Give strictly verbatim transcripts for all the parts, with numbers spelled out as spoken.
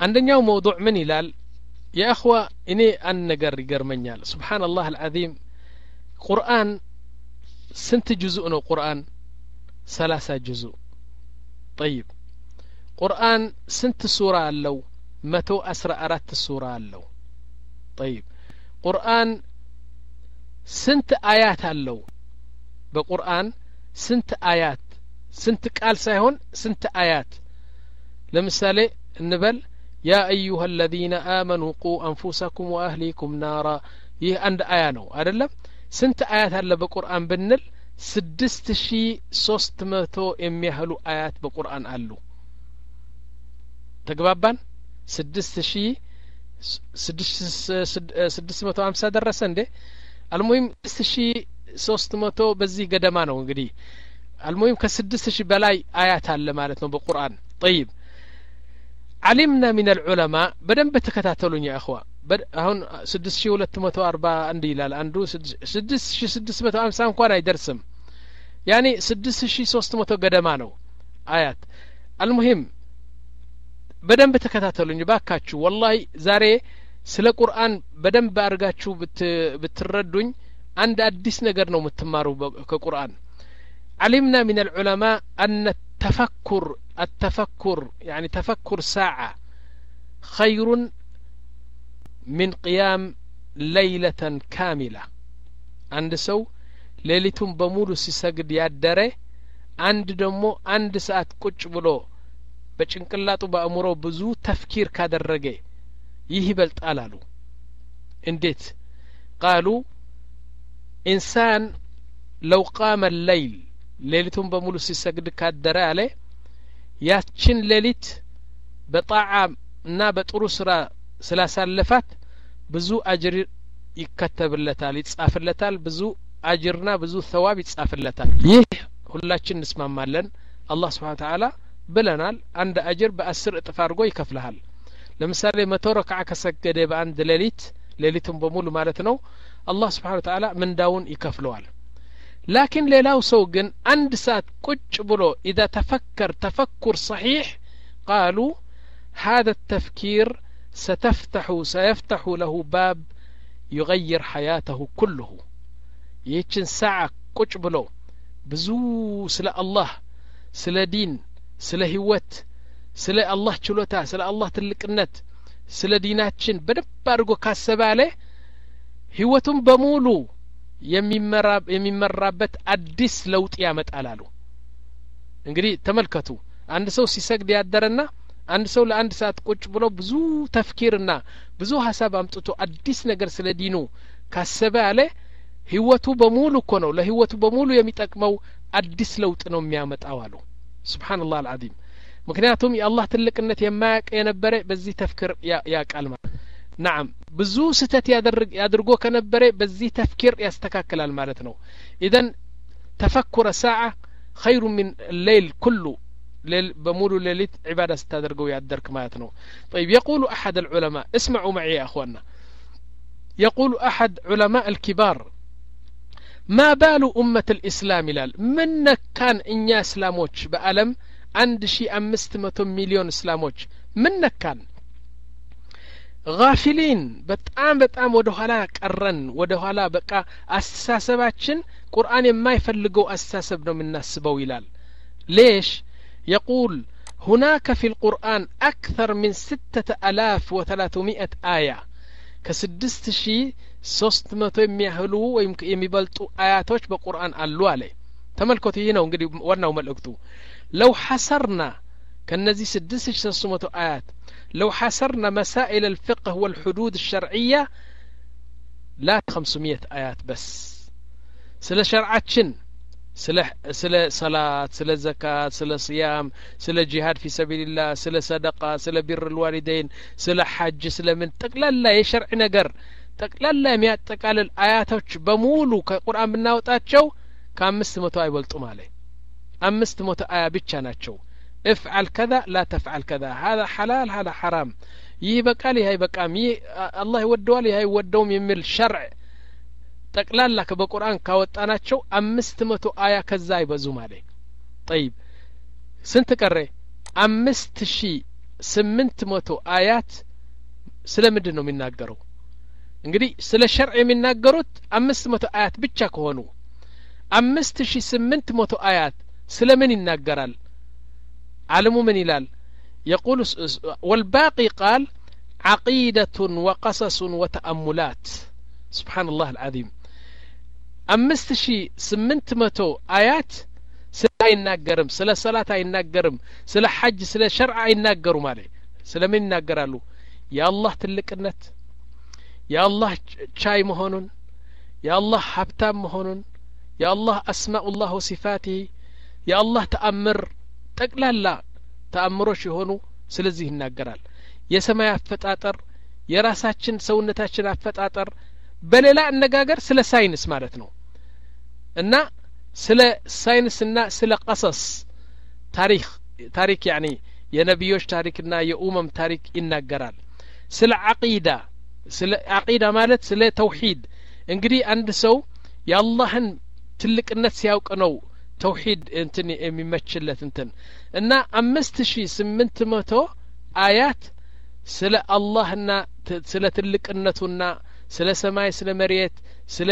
عندنا موضوع من يلال يا أخوة إني أن نقر يقرمنيال سبحان الله العظيم قرآن سنت جزء نو قرآن ثلاثة جزء طيب قرآن سنت سورة اللو متو أسرى أرات السورة اللو طيب قرآن سنت آيات اللو بقرآن سنت آيات سنت قال سيهون سنت آيات لمثالي النبل يا أيها الذين آمنوا قوا أنفسكم وأهليكم نارا يه عند آيانو أدلم سنت آيات هلا بقرآن بنل سدست شي سوست متو يميهلو آيات بقرآن قالو تقبابان سدست شي سدست سدست متو أمسا درسن دي المهم سدست شي سوست متو بزي قدمانو انقدي المهم كسدست شي بلاي آيات هلا مالتنا بقرآن طيب علمنا من العلماء بدن بتكتاتلون يا أخوة بد هون سدس شي ولا تمتو أربعة عندي لا عندو سدس شي سدس متو أمسام كوانا يدرسم يعني سدس شي سوست متو قدمانو آيات المهم بدن بتكتاتلون باكاتشو والله زاري سلا قرآن بدن بأرغاتشو بت بتردون عند أديس نقر نو متمارو كقرآن علمنا من العلماء أن التفكر التفكر يعني تفكر ساعة خير من قيام ليلة كاملة عند سو ليلتهم بمولو سيسجد يادره عند دمو عند ساعة كوش بلو بچنقلاطو بأمرو بزو تفكير كادرجه يهبلت قالالو انديت قالوا إنسان لو قام الليل ليلتهم بمولو سيسجد كادره عليه ያችን ሌሊት በጣዓና በጥሩ ስራ ስላሳለፋት ብዙ አጅር ይከተብለታል ይጻፍለታል ብዙ አጅርና ብዙ ثواب ይጻፍለታል ይህ ሁላችን እንስማማለን አላህ Subhanahu Wa Ta'ala ብለናል አንድ አጅር በአስር እጥፍ አድርጎ ይከፍልሃል ለምሳሌ መቶ ረክዓ ከሰገደ በአንድ ሌሊት ሌሊቱን በሙሉ ማለት ነው አላህ Subhanahu Wa Ta'ala ምንዳውን ይከፍለዋል لكن ليلاو سوقن عند سات قج بلو إذا تفكر تفكر صحيح قالوا هذا التفكير ستفتح سيفتح له باب يغير حياته كله يتشن ساعة قج بلو بزو سلا الله سلا دين سلا هوت سلا الله شلوتا سلا الله تلقنت سلا ديناتشن بدبارغو كاسباله هوتم بمولو የሚመራብ የሚመራበት አዲስ ለውጥ ያመጣል አሉ እንግዲህ ተመልከቱ አንድ ሰው ሲሰግድ ያደረና አንድ ሰው ለአንድ ሰዓት ቁጭ ብሎ ብዙ ተፍኪርና ብዙ ሐሳብ አምጥቶ አዲስ ነገር ስለ ዲኑ ካሰበ አለ ህይወቱ በሙሉ እኮ ነው ለህይወቱ በሙሉ የሚጠቅመው አዲስ ለውጥ ነው የሚያመጣው አሉ ሱብሃንአላህ አልዓዚም ምክንያቱም የአላህ ትልቅነት የማያውቅ የነበረ በዚህ ተፍኪር ያቃል ማለት نعم بزو ستت يادرق يادرقو كنبري بزي تفكير يستكاكل المالتنو إذن تفكر ساعة خير من الليل كله ليل بمولو ليلت عبادة ستادرقو يادرك مالتنو طيب يقول أحد العلماء اسمعوا معي يا أخوانا يقول أحد علماء الكبار ما بال أمة الإسلام لال من كان إنيا إسلاموش بألم عند شي أمستمة مليون إسلاموش من كان غافلين በጣም በጣም ወደ ኋላ ቀረን ወደ ኋላ በቃ አስተሳሰባችን ቁርአን የማይፈልገው አስተሳሰብ ነው የምናስበው ይላል ليش يقول هناك في القرآن أكثر من ستة آلاف وثلاثمائة آية كسدست شي ሶስት መቶ የሚያህሉ ወይም የሚበልጡ አያቶች በቁርአን አሉ አለ ተመልከቱ ይሄ ነው እንግዲህ ዋናው መልእክቱ لو حصرنا كنزي سدست شي ሶስት መቶ آيات لو حصرنا مسائل الفقه والحدود الشرعية لا خمسمائة آيات بس سلا شرعاتشن سلا سلا صلاة سلا زكاة سلا صيام سلا جهاد في سبيل الله سلا صدقة سلا بر الوالدين سلا حج سلا من تقلل يشرع نجر تقلل مئة تقلل آياتوش بمولو كقرآن بناوتاتشو كأمست متو يبلطو مالي أمست متو آية بيتشاناتشو افعل كذا لا تفعل كذا هذا حلال هذا حرام يبقى لي هاي بقى مي الله يودوا لي هاي يودوم يمل شرع تقلال لك بقرآن كاوطاناتشو أمست متو آية كذا يبزو مالي طيب سنت قري أمست شي ስምንት መቶ አያት ስለምንድን ነው የሚናገረው? እንግዲህ ስለ ሸርዕ የሚናገሩት አምስት መቶ አያት ብቻ ከሆኑ አምስት ሺህ ስምንት መቶ አያት ስለምን ይናገራል? ዓለሙ ምን ይላል? يقول والباقي قال عقيدة وقصص وتأملات. سبحان الله العظيم. አምስት ሺህ ስምንት መቶ አያት ስለ አይናገርም፣ ስለ ሰላት አይናገርም፣ ስለ ሐጅ ስለ ሸርዕ አይናገሩ ማለት ስለምን ይናገራሉ? የአላህ ትልቅነት፣ የአላህ ቻይ መሆኑን፣ የአላህ ሀብታም መሆኑን፣ የአላህ አስማኡላህ ወሲፋቲሂ፣ የአላህ ተአምር ጠቅላላ ተአምሮች የሆኑ ስለዚህ ይናገራል። የሰማይ አፈጣጠር፣ የራሳችን ሰውነታችን አፈጣጠር፣ በሌላ አነጋገር ስለ ሳይንስ ማለት ነው። እና ስለ ሳይንስና ስለ ቀሰስ ታሪክ ታሪክ ያኒ የነቢዮች ታሪክና የኡመም ታሪክ ይናገራል። ስለ ዓቂዳ ስለ ዓቂዳ ማለት ስለ ተውሂድ። እንግዲህ አንድ ሰው የአላህን ትልቅነት ሲያውቅ ነው ተውሂድ እንትን የሚመችለት እንትን እና አምስት ሺህ ስምንት መቶ አያት ስለ አላህና ስለ ትልቅነቱና ስለ ሰማይ ስለ መሬት ስለ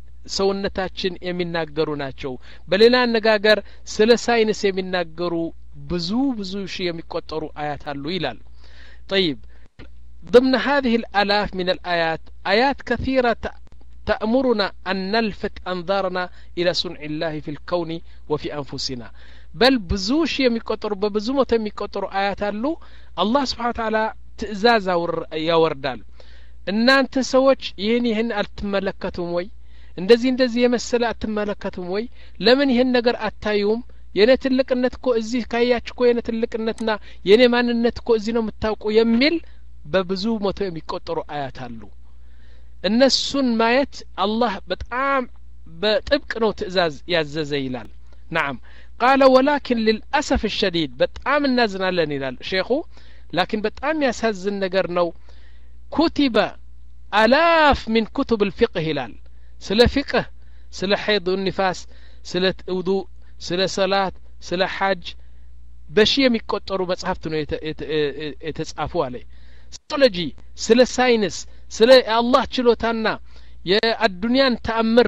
ሰውነታችን የሚናገሩ ናቸው። በሌላ አነጋገር ስለ ሳይንስ የሚናገሩ ብዙ ብዙ ሺህ የሚቆጠሩ አያት አሉ ይላል። طيب ضمن هذه الآلاف من الآيات آيات كثيرة تأمرنا أن نلفت أنظارنا إلى صنع الله في الكون وفي أنفسنا. بل ብዙ ሺህ የሚቆጠሩ በብዙ መቶ የሚቆጠሩ አያት አሉ። አላህ ስብሓነ ወተዓላ ትእዛዝ ያወርዳል። እናንተ ሰዎች ይህን ይህን አልትመለከቱም ወይ? እንደዚህ እንደዚህ የመሰለ አትመለከቱም ወይ? ለምን ይህን ነገር አታዩም? የኔ ትልቅነት እኮ እዚህ ካያችሁ እኮ የኔ ትልቅነትና የኔ ማንነት እኮ እዚህ ነው የምታውቁ የሚል በብዙ መቶ የሚቆጠሩ አያት አሉ። እነሱን ማየት አላህ በጣም በጥብቅ ነው ትእዛዝ ያዘዘ ይላል። نعم قال ولكن للأسف الشديد በጣም እናዝናለን ይላል ሼኹ። ላኪን በጣም ያሳዝን ነገር ነው። كتب آلاف من كتب الفقه ይላል። ስለ ፊቅህ፣ ስለ ሐይድ ወንፋስ፣ ስለ ውዱእ፣ ስለ ሰላት፣ ስለ ሐጅ በሺ የሚቆጠሩ መጽሐፍት ነው የተጻፉ አለ። ሶሎጂ ስለ ሳይንስ ስለ አላህ ችሎታና የአዱንያን ተአምር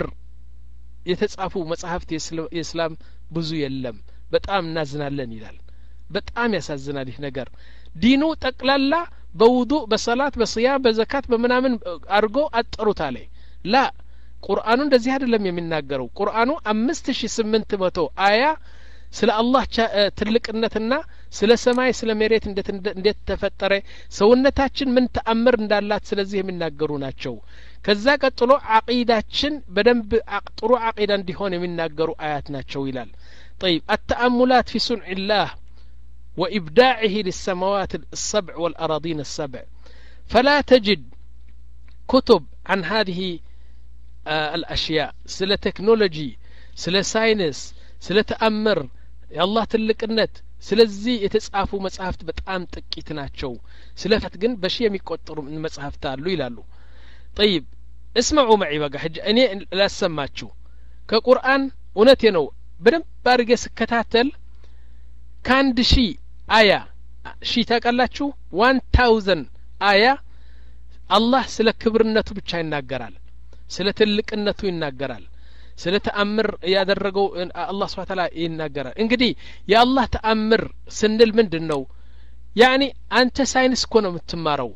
የተጻፉ መጽሐፍት የእስላም ብዙ የለም። በጣም እናዝናለን ይላል። በጣም ያሳዝናል ይህ ነገር። ዲኑ ጠቅላላ በውዱእ በሰላት በስያም በዘካት በመናምን አርጎ አጠሩት አለ። ላ ቁርአኑ እንደዚህ አይደለም የሚናገረው። ቁርአኑ አምስት ሺህ ስምንት መቶ አያ ስለ አላህ ትልቅነትና ስለ ሰማይ ስለ መሬት እንዴት እንዴት ተፈጠረ ሰውነታችን ምን ተአምር እንዳላት ስለዚህ የሚናገሩ ናቸው። ከዛ ቀጥሎ ዓቂዳችን በደንብ ጥሩ ዓቂዳ እንዲሆን የሚናገሩ አያት ናቸው ይላል። طيب التأملات في صنع الله وإبداعه للسماوات السبع والأراضين السبع فلا تجد كتب عن هذه آه الأشياء سل تكنولوجي سل ساينس سل تأمر يا الله تلقنت ስለዚህ የተጻፉ መጽሐፍት በጣም ጥቂት ናቸው። ስለፈት ግን በሺ የሚቆጠሩ መጽሐፍት አሉ ይላሉ። طيب اسمعوا معي بقى حج እኔ ላሰማችሁ ከቁርአን እውነቴ ነው በደንብ አድርጌ ስከታተል ከአንድ ሺህ አያ ሺህ ታውቃላችሁ one thousand አያ አላህ ስለ ክብርነቱ ብቻ ይናገራል፣ ስለ ትልቅነቱ ይናገራል፣ ስለ ተአምር ያደረገው አላህ Subhanahu Wa Ta'ala ይናገራል። እንግዲህ የአላህ ተአምር ስንል ምንድነው? ያኒ አንተ ሳይንስ እኮ ነው የምትማረው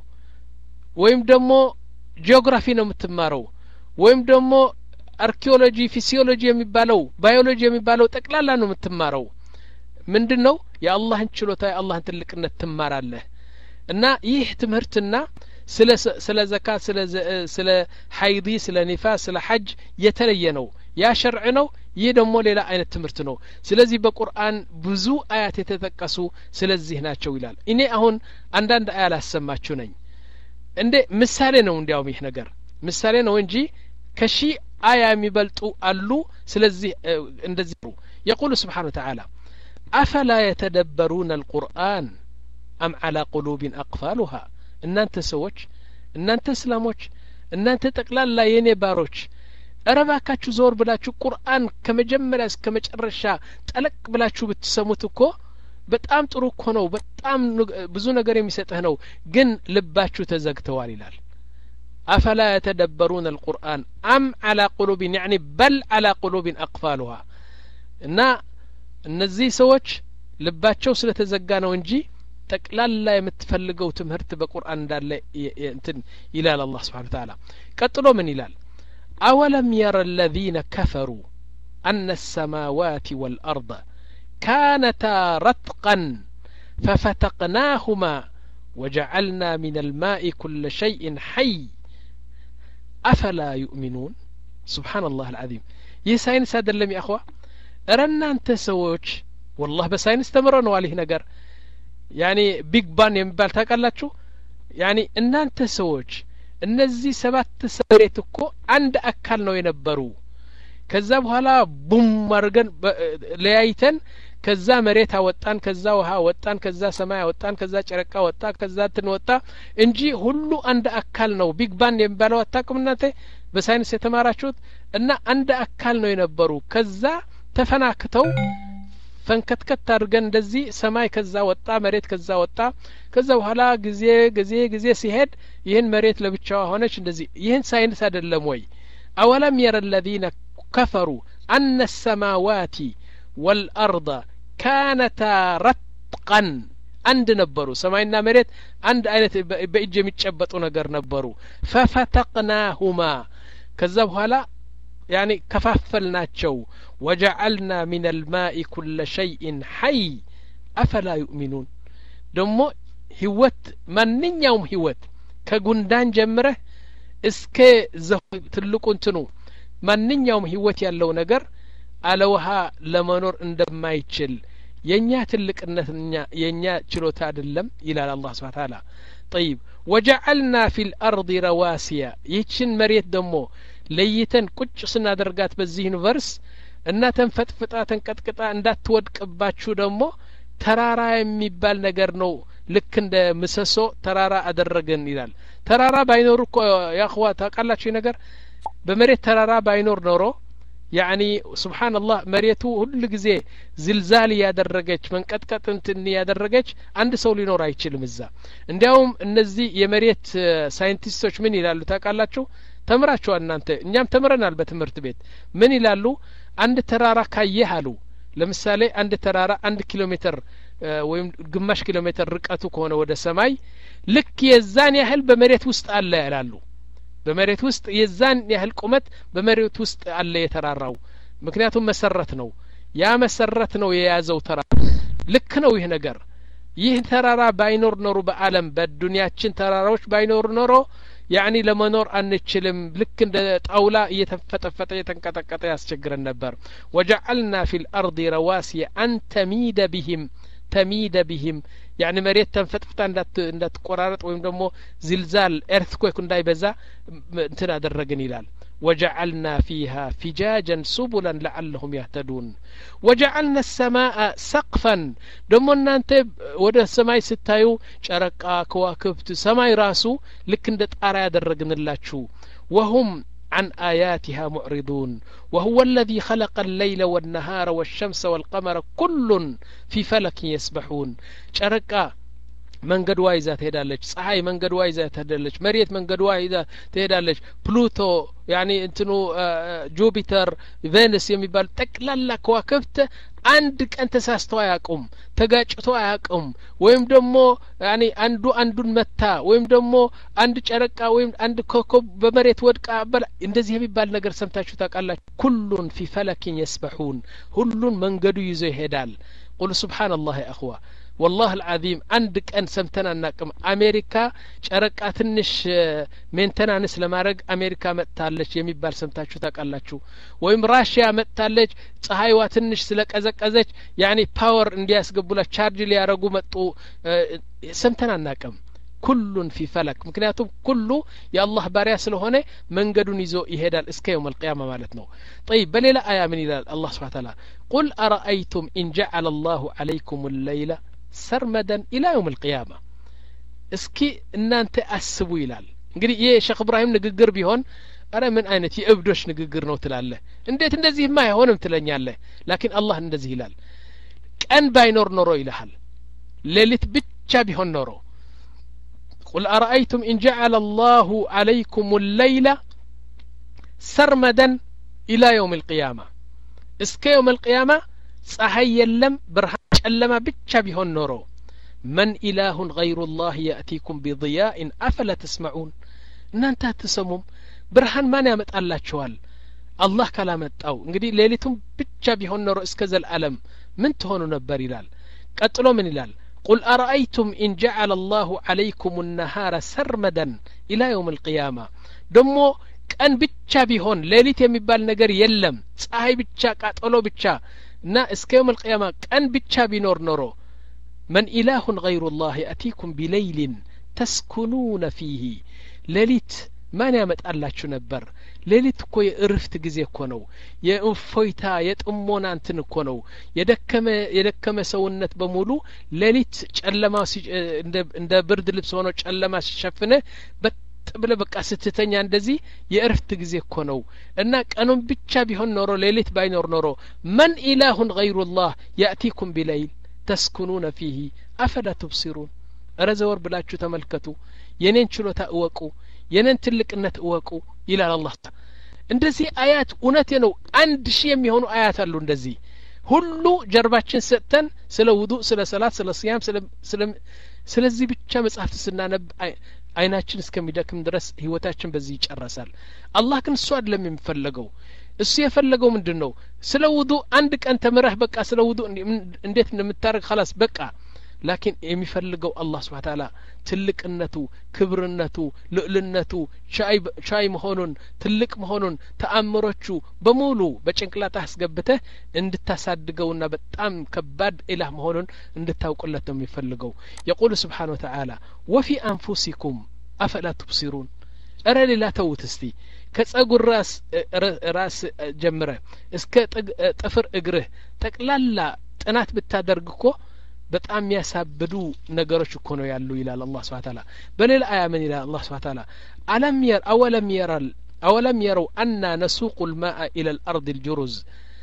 ወይም ደግሞ ጂኦግራፊ ነው የምትማረው ወይም ደግሞ አርኪኦሎጂ ፊሲዮሎጂ የሚባለው ባዮሎጂ የሚባለው ጠቅላላ ነው የምትማረው። ምንድነው? የአላህን ችሎታ የአላህን ትልቅነት ትማራለህ። እና ይህ ትምህርትና ስለ ስለ ዘካት ስለ ስለ ሐይድ ስለ ኒፋስ ስለ ሐጅ የተለየ ነው። ያ ሸርዕ ነው። ይህ ደግሞ ሌላ አይነት ትምህርት ነው። ስለዚህ በቁርአን ብዙ አያት የተጠቀሱ ስለዚህ ናቸው ይላል። እኔ አሁን አንዳንድ አያ ላሰማችሁ ነኝ። እንደ ምሳሌ ነው እንዲያውም ይህ ነገር ምሳሌ ነው እንጂ ከሺ አያ የሚበልጡ አሉ። ስለዚህ እንደዚህ ነው يقول سبحانه وتعالى أفلا يتدبرون القرآن أم على قلوب أقفالها እናንተ ሰዎች እናንተ እስላሞች እናንተ ጠቅላላ የኔ ባሮች እረባካችሁ ዞር ብላችሁ ቁርአን ከመጀመሪያ እስከ መጨረሻ ጠለቅ ብላችሁ ብትሰሙት እኮ በጣም ጥሩ እኮ ነው በጣም ብዙ ነገር የሚሰጥህ ነው ግን ልባችሁ ተዘግተዋል ይላል أفلا يتدبرون القرآن أم على قلوب يعني بل على قلوب أقفالها እና እነዚህ ሰዎች ልባቸው ስለተዘጋ ነው እንጂ ጠቅላላ የምትፈልገው ትምህርት በቁርአን እንዳለ እንትን ይላል አላህ Subhanahu Wa Ta'ala ቀጥሎ ምን ይላል أولم يرى الذين كفروا أن السماوات والأرض كانتا رتقا ففتقناهما وجعلنا من الماء كل شيء حي أفلا يؤمنون سبحان الله العظيم يساينس هذا اللي يا أخوة أرنا أنت سووش والله بساينس تمرنوا عليه نجر يعني بيج بان يمبال تاكلاتشو يعني إن أنت سووش እነዚህ ሰባት ሰሬት እኮ አንድ አካል ነው የነበሩ ከዛ በኋላ ቡም ማርገን ለያይተን ከዛ መሬት አወጣን ከዛ ውሃ ወጣን ከዛ ሰማይ አወጣን ከዛ ጨረቃ ወጣ ከዛ እንትን ወጣ እንጂ ሁሉ አንድ አካል ነው ቢግ ባንግ የሚባለው አታውቁም እናንተ በሳይንስ የተማራችሁት እና አንድ አካል ነው የነበሩ ከዛ ተፈናክተው ፈንከትከት አድርገን እንደዚህ ሰማይ ከዛ ወጣ መሬት ከዛ ወጣ ከዛ በኋላ ጊዜ ጊዜ ጊዜ ሲሄድ ይህን መሬት ለብቻው ሆነች እንደዚህ ይህን ሳይንስ አይደለም ወይ أولم يرى الذين كفروا أن السماوات والأرض كانتا رتقا عند نبرو سماينا مريت عند آية بإجي متشبطو نقر نبرو ففتقناهما كذب هلا يعني كفافلناتشو وجعلنا من الماء كل شيء حي أفلا يؤمنون دمو هوت من يوم هوت كقندان جمره اسك تلقون تنو من يوم هوت يالو نقر ألوها لمنور اندما يتشل ينيا تلك النثنيا ينيا تشلوتا دلم إلى الله سبحانه وتعالى طيب وجعلنا في الأرض رواسيا يتشن مريت دمو ለይተን ቁጭ ስናደርጋት በዚህ ዩኒቨርስ እና ተንፈጥፍጣ ተንቀጥቅጣ እንዳትወድቅባችሁ ደግሞ ተራራ የሚባል ነገር ነው ልክ እንደ ምሰሶ ተራራ አደረገን ይላል ተራራ ባይኖር እኮ ያخوا ታቃላችሁ ነገር በመሬት ተራራ ባይኖር ኖሮ يعني سبحان الله መሬቱ ሁሉ ጊዜ ዝልዛል ያደረገች መንቀጥቀጥ እንትን ያደረገች አንድ ሰው ሊኖር አይችልም እዛ እንዲያውም እነዚህ የመሬት ሳይንቲስቶች ምን ይላሉ ታቃላችሁ ተምራችሁ እናንተ እኛም ተምረናል በትምህርት ቤት ምን ይላሉ አንድ ተራራ ካየህ አሉ ለምሳሌ አንድ ተራራ አንድ ኪሎ ሜትር ወይም ግማሽ ኪሎ ሜትር ርቀቱ ከሆነ ወደ ሰማይ ልክ የዛን ያህል በመሬት ውስጥ አለ ይላሉ በመሬት ውስጥ የዛን ያህል ቁመት በመሬት ውስጥ አለ የተራራው ምክንያቱም መሰረት ነው ያ መሰረት ነው የያዘው ተራራ ልክ ነው ይህ ነገር ይህ ተራራ ባይኖር ኖሮ በአለም በዱንያችን ተራራዎች ባይኖር ኖሮ يعني لمنور أنشلم لك عند طاولة يتفتفت يتنقطقط يسجرن نبر وجعلنا في الأرض رواسي أن تميد بهم تميد بهم يعني مريت تنفتفت عند عند قرارات ويم دمو زلزال earthquake እንዳይ በዛ እንትን አደረገን ይላል وجعلنا فيها فجاجا سبلا لعلهم يهتدون وجعلنا السماء سقفا دمو እናንተ ወደ ሰማይ ስታዩ ጨረቃ ከዋክብት ሰማይ ራሱ ልክ እንደ ጣራ ያደረግንላችሁ وهم عن آياتها معرضون وهو الذي خلق الليل والنهار والشمس والقمر كل في فلك يسبحون ጨረቃ መንገድዋ ይዛ ትሄዳለች ፀሐይ መንገድዋ ይዛ ትሄዳለች መሬት መንገድዋ ይዛ ትሄዳለች ፕሉቶ يعني እንትኑ ጁፒተር ቬነስ የሚባል ጠቅላላ ከዋክብት አንድ ቀን ተሳስተው አያውቁም ተጋጭቶ አያውቁም ወይም ደግሞ يعني አንዱ አንዱን መታ ወይም ደግሞ አንድ ጨረቃ ወይም አንድ ኮከብ በመሬት ወድቃ እንደዚህ የሚባል ነገር ሰምታችሁ ታውቃላችሁ ኩሉን في فلك يسبحون ሁሉን መንገዱ ይዞ ይሄዳል قل سبحان الله يا اخوه والله العظيم عندك أن سمتنا ناكم أمريكا شركة تنش مينتنانس لمارق أمريكا متالش يمي بال سمتاشو تاقالاتشو ويم راشيا متالش صحايوا تنش سلك أزك أزك يعني باور اندياس قبولا تشارج لي أرقو متو سمتنا ناكم كل في فلك مكنياتهم كله يا الله باريا سلوهنه منقدو نيزو يهدال اسكا يوم القيامة مالتنو طيب بليلة آية من الله سبحانه وتعالى قل أرأيتم إن جعل الله عليكم الليلة سرمدا إلى يوم القيامة اسكي ان انت اسبو يلال እንግዲህ ይሄ ሼክ ኢብራሂም ንግግር ቢሆን አረ ምን አይነት የእብዶች ንግግር ነው ትላለህ እንዴት እንደዚህ ማይሆንም ትለኛለህ ላኪን አላህ እንደዚህ ይላል ቀን ባይኖር ኖሮ ይልሃል ሌሊት ብቻ ቢሆን ኖሮ قل أرأيتم إن جعل الله عليكم الليل سرمدا إلى يوم القيامة اسك يوم القيامة ፀሐይ የለም ብርሃን ጨለማ ብቻ ቢሆን ኖሮ من إله غير الله يأتيكم بضياء أفلا تسمعون እናንተ አትሰሙም ብርሃን ማን ያመጣላችኋል አላህ ካላመጣው እንግዲህ ሌሊቱም ብቻ ቢሆን ኖሮ እስከ ዘላለም ምን ትሆኑ ነበር ይላል ቀጥሎ ምን ይላል قل أرأيتم إن جعل الله عليكم النهار سرمدا إلى يوم القيامة دمو ቀን ብቻ ቢሆን ሌሊት የሚባል ነገር የለም ፀሐይ ብቻ ቃጠሎ ብቻ እና እስከ يوم القيامة ቀን ብቻ ቢኖር ኖሮ من إله غير الله يأتيكم بليل تسكنون فيه ሌሊት ማን ያመጣላችሁ ነበር ሌሊት እኮ የእረፍት ጊዜ እኮ ነው የእፎይታ የጥሞና እንትን እኮ ነው የደከመ የደከመ ሰውነት በሙሉ ሌሊት ጨለማ እንደ እንደ ብርድ ልብስ ሆኖ ጨለማ ሲሸፍነ በጥብለ በቃ ስትተኛ እንደዚህ የእረፍት ጊዜ እኮ ነው እና ቀኑን ብቻ ቢሆን ኖሮ ሌሊት ባይኖር ኖሮ من إله غير الله يأتيكم بليل تسكنون فيه أفلا تبصرون ረዘወር ብላችሁ ተመልከቱ የኔን ችሎታ እወቁ የኔን ትልቅነት እወቁ ይላል አላህ እንደዚህ አያት እውነቴ ነው አንድ ሺህ የሚሆኑ አያት አሉ እንደዚህ ሁሉ ጀርባችን ሰጥተን ስለ ውዱእ ስለ ሰላት ስለ ሲያም ስለ ስለ ስለዚህ ብቻ መጽሐፍ ስናነብ አይናችን እስከሚደክም ድረስ ህይወታችን በዚህ ይጨርሳል አላህ ግን እሱ አይደለም የሚፈልገው እሱ የፈለገው ምንድነው ስለ ውዱእ አንድ ቀን ተመረህ በቃ ስለ ውዱእ እንዴት እንደምታረግ خلاص በቃ لكن የሚፈልገው አላህ Subhanahu Ta'ala ትልቅነቱ ክብርነቱ ልዕልነቱ ሻይ ሻይ መሆኑን ትልቅ መሆኑን ተአምሮቹ በሙሉ በጭንቅላት አስገብተህ እንድታሳድገውና በጣም ከባድ ኢላህ መሆኑን እንድታውቁለት ነው የሚፈልገው يقول سبحانه وتعالى وفي أنفسكم أفلا تبصرون أرى لا توتستي ከጸጉር ራስ ራስ ጀምረ እስከ ጥፍር እግርህ ጠቅላላ ጥናት ብታደርግ እኮ በጣም ያሳብዱ ነገሮች እኮ ነው ያሉ ይላል አላህ Subhanahu Ta'ala በሌላ አያ ምን ይላል አላህ Subhanahu Ta'ala አለም ير أولم يرى أولم يروا أن نسوق الماء إلى الأرض الجرز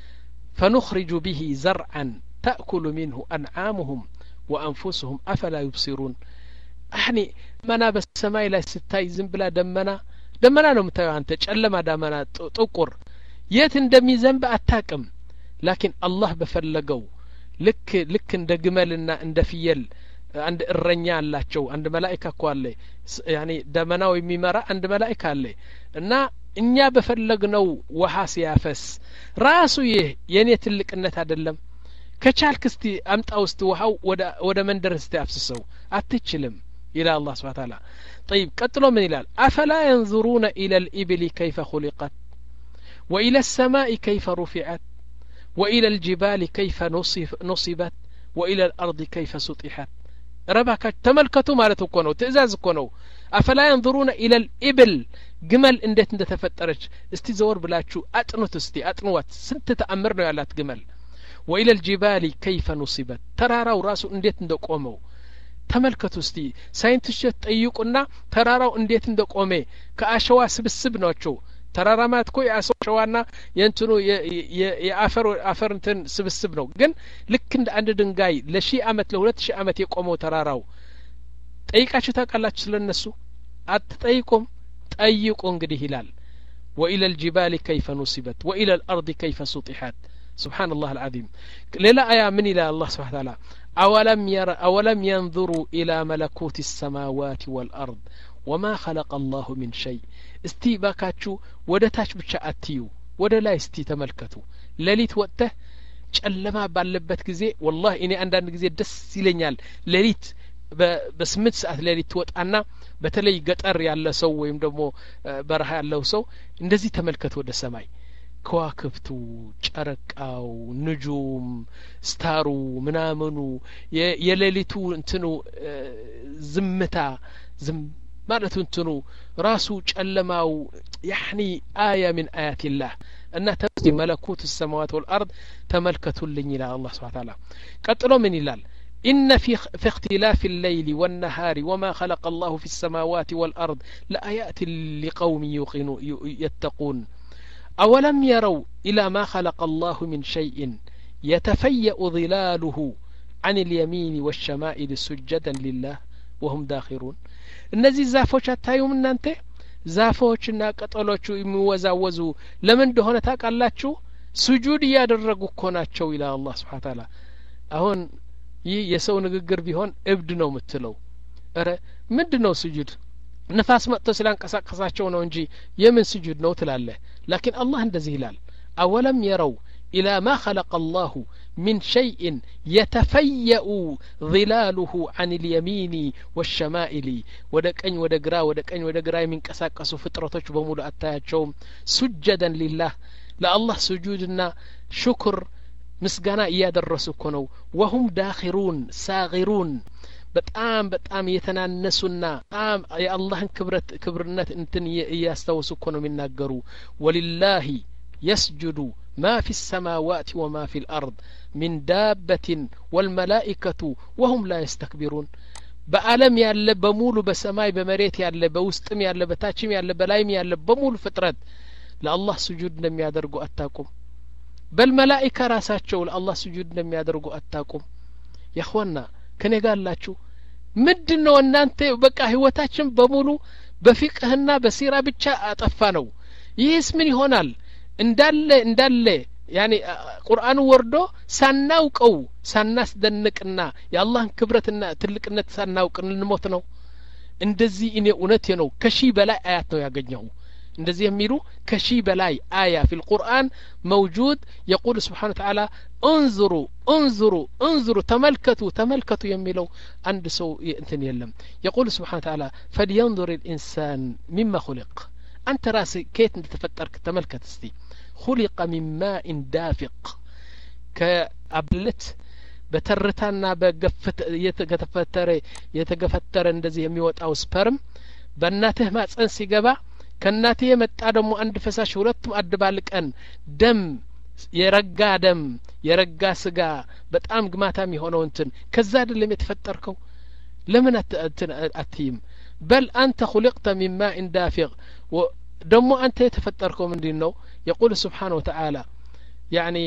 فنخرج به زرعا تأكل منه أنعامهم وأنفسهم أفلا يبصرون يعني منا بالسماء لا ستاي زنبلا دمنا دمنا ነው የምታየው አንተ ጨለማ ዳመና ጥቁር የት እንደሚዘንብ አታቅም لكن الله በፈለገው ልክ ልክ እንደ ግመልና እንደ ፍየል አንድ እረኛ አላቸው አንድ መላእክት እኮ አለ ያኒ ደመናው የሚመራ አንድ መላእክት አለ እና እኛ በፈለግነው ውሃ ሲያፈስ ራሱ ይህ የኔ ትልቅነት አይደለም ከቻልክ እስቲ አምጣው እስቲ ውሃው ወደ ወደ መንደር እስቲ አፍስሰው አትችልም إلى الله سبحانه وتعالى طيب قتلوا من إلال أفلا ينظرون إلى الإبل كيف خلقت وإلى السماء كيف رفعت وإلى الجبال كيف نصف نصبت وإلى الأرض كيف سطحت ربك تملكتوا مالتو كونو تئزاز كونو أفلا ينظرون إلى الإبل جمل اندت اند تفترج استزور بلاتشو أتنوت استي أتنوات سنت تأمرنا يالات جمل وإلى الجبال كيف نصبت ترارا وراسو اندت اند قومو ተመልከቱ እስቲ ሳይንቲስቶች ጠይቁና ተራራው እንዴት እንደቆመ ከአሸዋ ስብስብ ናቸው ተራራ ማለት እኮ የአሸዋና የእንትኑ የአፈር አፈር እንትን ስብስብ ነው ግን ልክ እንደ አንድ ድንጋይ ለሺህ አመት ለሁለት ሺህ አመት የቆመው ተራራው ጠይቃችሁ ታውቃላችሁ ስለነሱ አትጠይቁም ጠይቁ እንግዲህ ይላል وإلى الجبال كيف نصبت وإلى الأرض كيف سطحت سبحان الله العظيم لا آية من إلى الله سبحانه وتعالى أولم ير أولم ينظروا إلى ملكوت السماوات والأرض وما خلق الله من شيء استي باكاتشو ودتاش بشأتيو ودا لا استي تملكتو لليت وقته ጨለማ ባለበት ጊዜ والله እኔ አንዳንድ ጊዜ ደስ ይለኛል ለሊት በስምንት ሰዓት ለሊት ወጣና በተለይ ገጠር ያለ ሰው ወይም ደግሞ በረሃ ያለው ሰው እንደዚህ ተመልከቱ ወደ ሰማይ ከዋክብቱ ጨረቃው ንጁም ስታሩ ምናምኑ የሌሊቱ እንትኑ ዝምታ ዝም ማለት እንትኑ ራሱ ጨለማው يعني آية من آيات الله أن تبدي ملكوت السماوات والأرض تملكتلني إلى الله سبحانه وتعالى قتلوا من إلال إن في في اختلاف الليل والنهار وما خلق الله في السماوات والأرض لآيات لقوم يوقنون يتقون أولم يروا إلى ما خلق الله من شيء يتفيأ ظلاله عن اليمين والشمائل سجدا لله وهم داخرون እነዚህ ዛፎች አታዩም እናንተ ዛፎችና ቅጠሎቹ የሚወዛወዙ ለምን እንደሆነ ታውቃላችሁ ስጁድ ያደረጉ እኮ ናቸው ይላል አላህ Subhanahu Ta'ala አሁን ይህ የሰው ንግግር ቢሆን እብድ ነው የምትለው አረ ምንድነው ስጁድ ነፋስ መጥቶ ስላንቀሳቀሳቸው ነው እንጂ የምን ስጁድ ነው ትላለህ لكن الله እንደዚህ ይላል أولم يروا إلى ما خلق الله من شيء يتفيأ ظلاله عن اليمين والشمائل ودكن ودغرا ودكن ودغرا የሚንቀሳቀሱ ፍጥረቶች በሙሉ አታያቸውም سجدا لله ለአላህ ስጁድና ሽክር ምስጋና እያደረሱ እኮ ነው وهم داخرون صاغرون በጣም በጣም የተናነሱና በጣም የአላህን ክብረት ክብርነት እንትን እያስተውሱ እኮ ነው የሚናገሩ ወሊላሂ يسجد ما في السماوات وما في الأرض من دابة والملائكة وهم لا يستكبرون በአለም ያለ በሙሉ በሰማይ በመሬት ያለ በውስጥም ያለ በታችም ያለ በላይም ያለ በሙሉ ፍጥረት ለአላህ ስጁድ እንደሚያደርጉ አታቁም በልመላኢካ ራሳቸው ለአላህ ስጁድ እንደሚያደርጉ አታቁም ያخوانا ከኔ ጋር አላችሁ ምንድነው እናንተ በቃ ህይወታችን በሙሉ በፊቅህና በሲራ ብቻ አጠፋ ነው ይህስ ምን ይሆናል እንዳለ እንዳለ ያኒ ቁርአኑ ወርዶ ሳናውቀው ሳናስደንቅና የአላህን ክብረትና ትልቅነት ሳናውቅ እንሞት ነው እንደዚህ እኔ እውነት ነው ከሺ በላይ አያት ነው ያገኘው እንደዚህ የሚሉ ከሺ በላይ አያ في القرآن موجود يقول سبحانه وتعالى انظروا انظروا انظروا تملكتوا تملكتوا የሚለው አንድ ሰው እንትን የለም يقول سبحانه وتعالى فلينظر الإنسان مما خلق أنت راسي كيف تتفترك تملكت استي خلق من ماء دافق كأبلت بترتانا بقفت يتغفتر يتغفتر እንደዚህ የሚወጣው ስፐርም በእናትህ ማጽን ሲገባ ከናቴ የመጣ ደግሞ አንድ ፈሳሽ ሁለቱም አድባልቀን ደም የረጋ ደም የረጋ ስጋ በጣም ግማታም የሆነው እንትን ከዛ አይደለም የተፈጠርከው ለምን አትይም بل أنت خلقت من ماء دافق ودمو أنت يتفتركم من دينه يقول سبحانه وتعالى يعني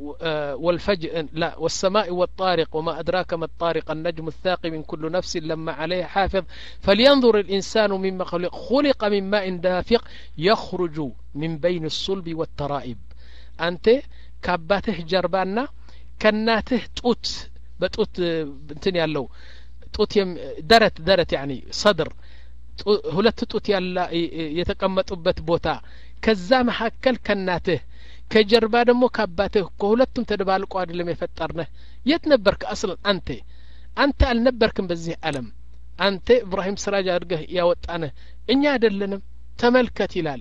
والفجر لا والسماء والطارق وما أدراك ما الطارق النجم الثاقب من كل نفس لما عليه حافظ فلينظر الإنسان مما خلق خلق من ماء دافق يخرج من بين الصلب والترائب أنت كاباته جربانا كناته توت بتوت بنتني اللو توت يم درت درت يعني صدر ሁለት ጡት ያላ የተቀመጡበት ቦታ ከዛ መሐከል ከናته ከጀርባ ደግሞ ካባትህ ከሁለቱም ተደባልቆ አይደለም የፈጠርነህ የት ነበርክ አስለን አንተ አንተ አልነበርክም በዚህ ዓለም አንተ ኢብራሂም ስራጅ አድርገህ ያወጣነህ እኛ አይደለንም ተመልከት ይላል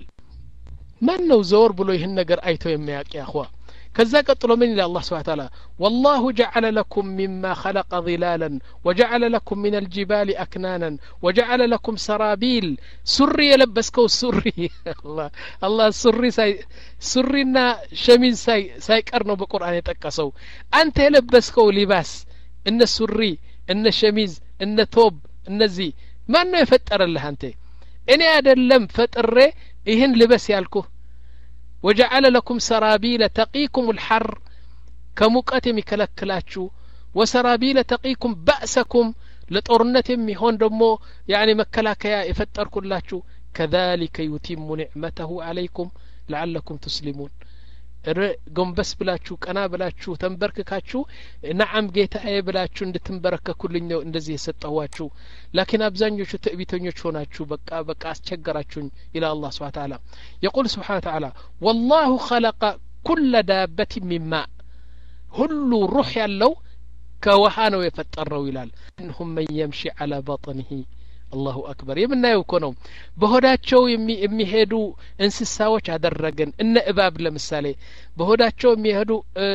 ማን ነው ዞር ብሎ ይህን ነገር አይቶ የሚያውቅ ያخوا كذا قتلوا من الله سبحانه وتعالى والله جعل لكم مما خلق ظلالا وجعل لكم من الجبال أكنانا وجعل لكم سرابيل سري يلبسكو سري الله الله سري ساي سرينا شمين ساي ساي كرنو بقرآن يتكسو أنت يلبسكو لباس إن سري إن شميز إن توب إن زي ما أنه يفتر الله أنت إني أدلم فتر إهن لبس يالكو وجعل لكم سرابيل تقيكم الحر كمقات مكلكلاتشو وسرابيل تقيكم بأسكم لطرنة ميهون دمو يعني مكلاكيا يفتر كلاتشو كذلك يتم نعمته عليكم لعلكم تسلمون قنبس بلاتشو كنا بلاتشو تنبرككاتشو نعم جيتا بلاتشو እንድትንበረከኩልኝ እንደዚህ የሰጠዋችሁ لكن አብዛኞቹ ተዕቢተኞች ሆናችሁ በቃ በቃ አስቸገራችሁ الى الله سبحانه وتعالى يقول سبحانه وتعالى والله خلق كل دابة من ماء ሁሉ روح ያለው ከውሃ ነው የፈጠረው ይላል انهم من يمشي على بطنه الله أكبر የምናየው እኮ ነው በሆዳቸው የሚሄዱ እንስሳዎች አደረገን እነ እባብ ለምሳሌ በሆዳቸው የሚሄዱ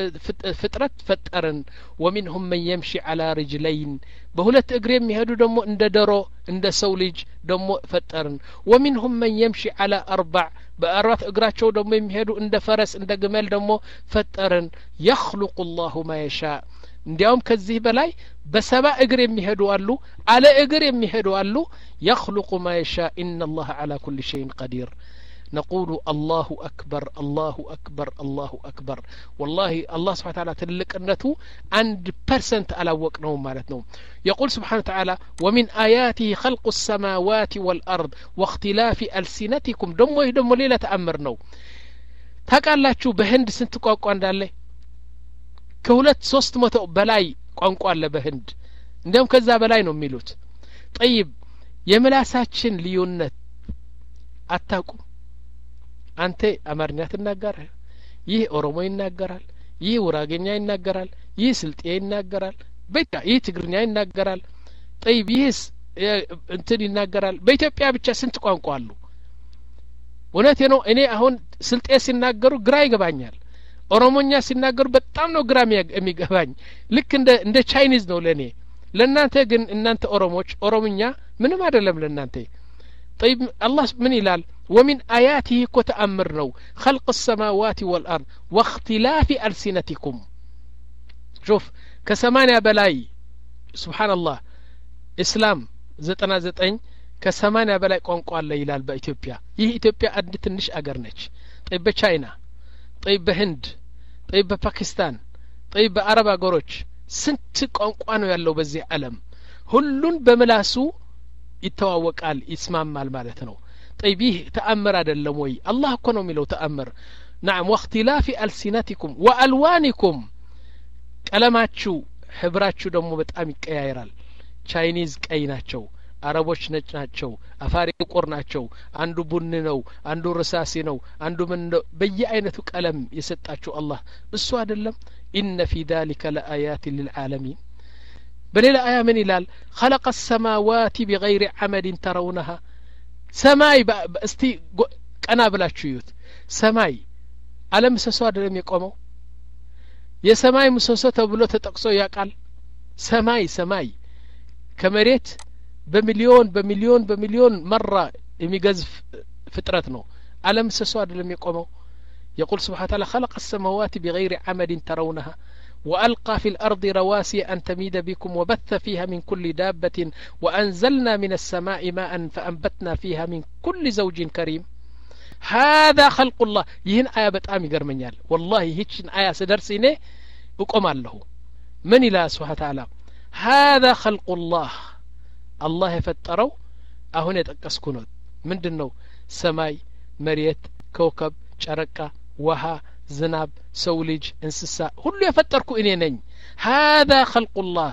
ፍጥረት ፈጠረን ومنهم من يمشي على رجلين በሁለት እግር የሚሄዱ ደግሞ እንደ ደሮ እንደ ሰው ልጅ ደግሞ ፈጠረን ومنهم من يمشي على أربع በአራት እግራቸው ደግሞ የሚሄዱ እንደ ፈረስ እንደ ግመል ደግሞ ፈጠረን يخلق الله ما يشاء እንዲያውም ከዚህ በላይ በሰባ እግር የሚሄዱ አሉ አለ እግር የሚሄዱ አሉ يخلق ما يشاء ان الله على كل شيء قدير نقول الله أكبر الله أكبر الله أكبر والله الله سبحانه وتعالى تلقنته عند percent على وقنهم مالتنا يقول سبحانه وتعالى ومن آياته خلق السماوات والأرض واختلاف ألسنتكم دمو يدمو ليلة أمرنا ታውቃላችሁ በህንድ ስንት ቋንቋ እንዳለ ከሁለት ሶስት መቶ በላይ ቋንቋ አለ በህንድ እንደውም ከዛ በላይ ነው የሚሉት طيب የምላሳችን ልዩነት አታውቁም አንተ አማርኛ ትናገራለህ ይህ ኦሮሞ ይናገራል ይህ ውራገኛ ይናገራል ይህ ስልጤ ይናገራል በቃ ይህ ትግርኛ ይናገራል طيب ይህስ እንትን ይናገራል በኢትዮጵያ ብቻ ስንት ቋንቋ አሉ ወነቴ ነው እኔ አሁን ስልጤ ሲናገሩ ግራ ይገባኛል ኦሮሞኛ ሲናገሩ በጣም ነው ግራ የሚገባኝ ልክ እንደ እንደ ቻይኒዝ ነው ለኔ ለናንተ ግን እናንተ ኦሮሞች ኦሮሞኛ ምንም አይደለም ለናንተ طيب الله من ይላል ومن آياته كتأمر نو خلق السماوات والأرض واختلاف ألسنتكم شوف كسمانيا بلاي سبحان الله إسلام زتنا زتين كسمانيا بلاي قنقو الله يلال بإثيوبيا ይህ ኢትዮጵያ አንድ ትንሽ አገር ነች طيب በቻይና طيب በህንድ طيب በፓኪስታን طيب በአረብ አገሮች ስንት ቋንቋ ነው ያለው በዚህ ዓለም ሁሉን በመላሱ ይተዋወቃል ይስማማል ማለት ነው طيب ይህ ተአምር አይደለም ወይ አላህ እኮ ነው የሚለው ተአምር نعم واختلاف ألسنتكم وألوانكم ቀለማችሁ ህብራችሁ ደግሞ በጣም ይቀያየራል ቻይኒዝ ቀይ ናቸው አረቦች ነጭ ናቸው አፋሪ ጥቁር ናቸው አንዱ ቡኒ ነው አንዱ ርሳሲ ነው አንዱ ምን በየአይነቱ ቀለም የሰጣችሁ አላህ እሱ አይደለም إن في ذلك لآيات للعالمين بل آية من إلال خلق السماوات بغير عمد ترونها سماي استي أنا بلا شيوت سماي ألم سسواد لم يقوموا يا سماي مسوسة تبلو تتقصو يقال سماي سماي كمريت بمليون بمليون بمليون مرة يميقزف فترتنا ألم سسواد لم يقوموا يقول سبحانه وتعالى خلق السماوات بغير عمد ترونها وألقى في الأرض رواسي أن تميد بكم وبث فيها من كل دابة وأنزلنا من السماء ماء فأنبتنا فيها من كل زوج كريم هذا خلق الله يهن آية بتآمي قرمنيال والله هيتشن آية سدرسيني وقوم له من إله سبحانه وتعالى هذا خلق الله الله يفتروا أهون يتأكسكونot من دنو سماي مريت كوكب شركة وها زناب سولج انسسا كله يفتركو إنينين هذا خلق الله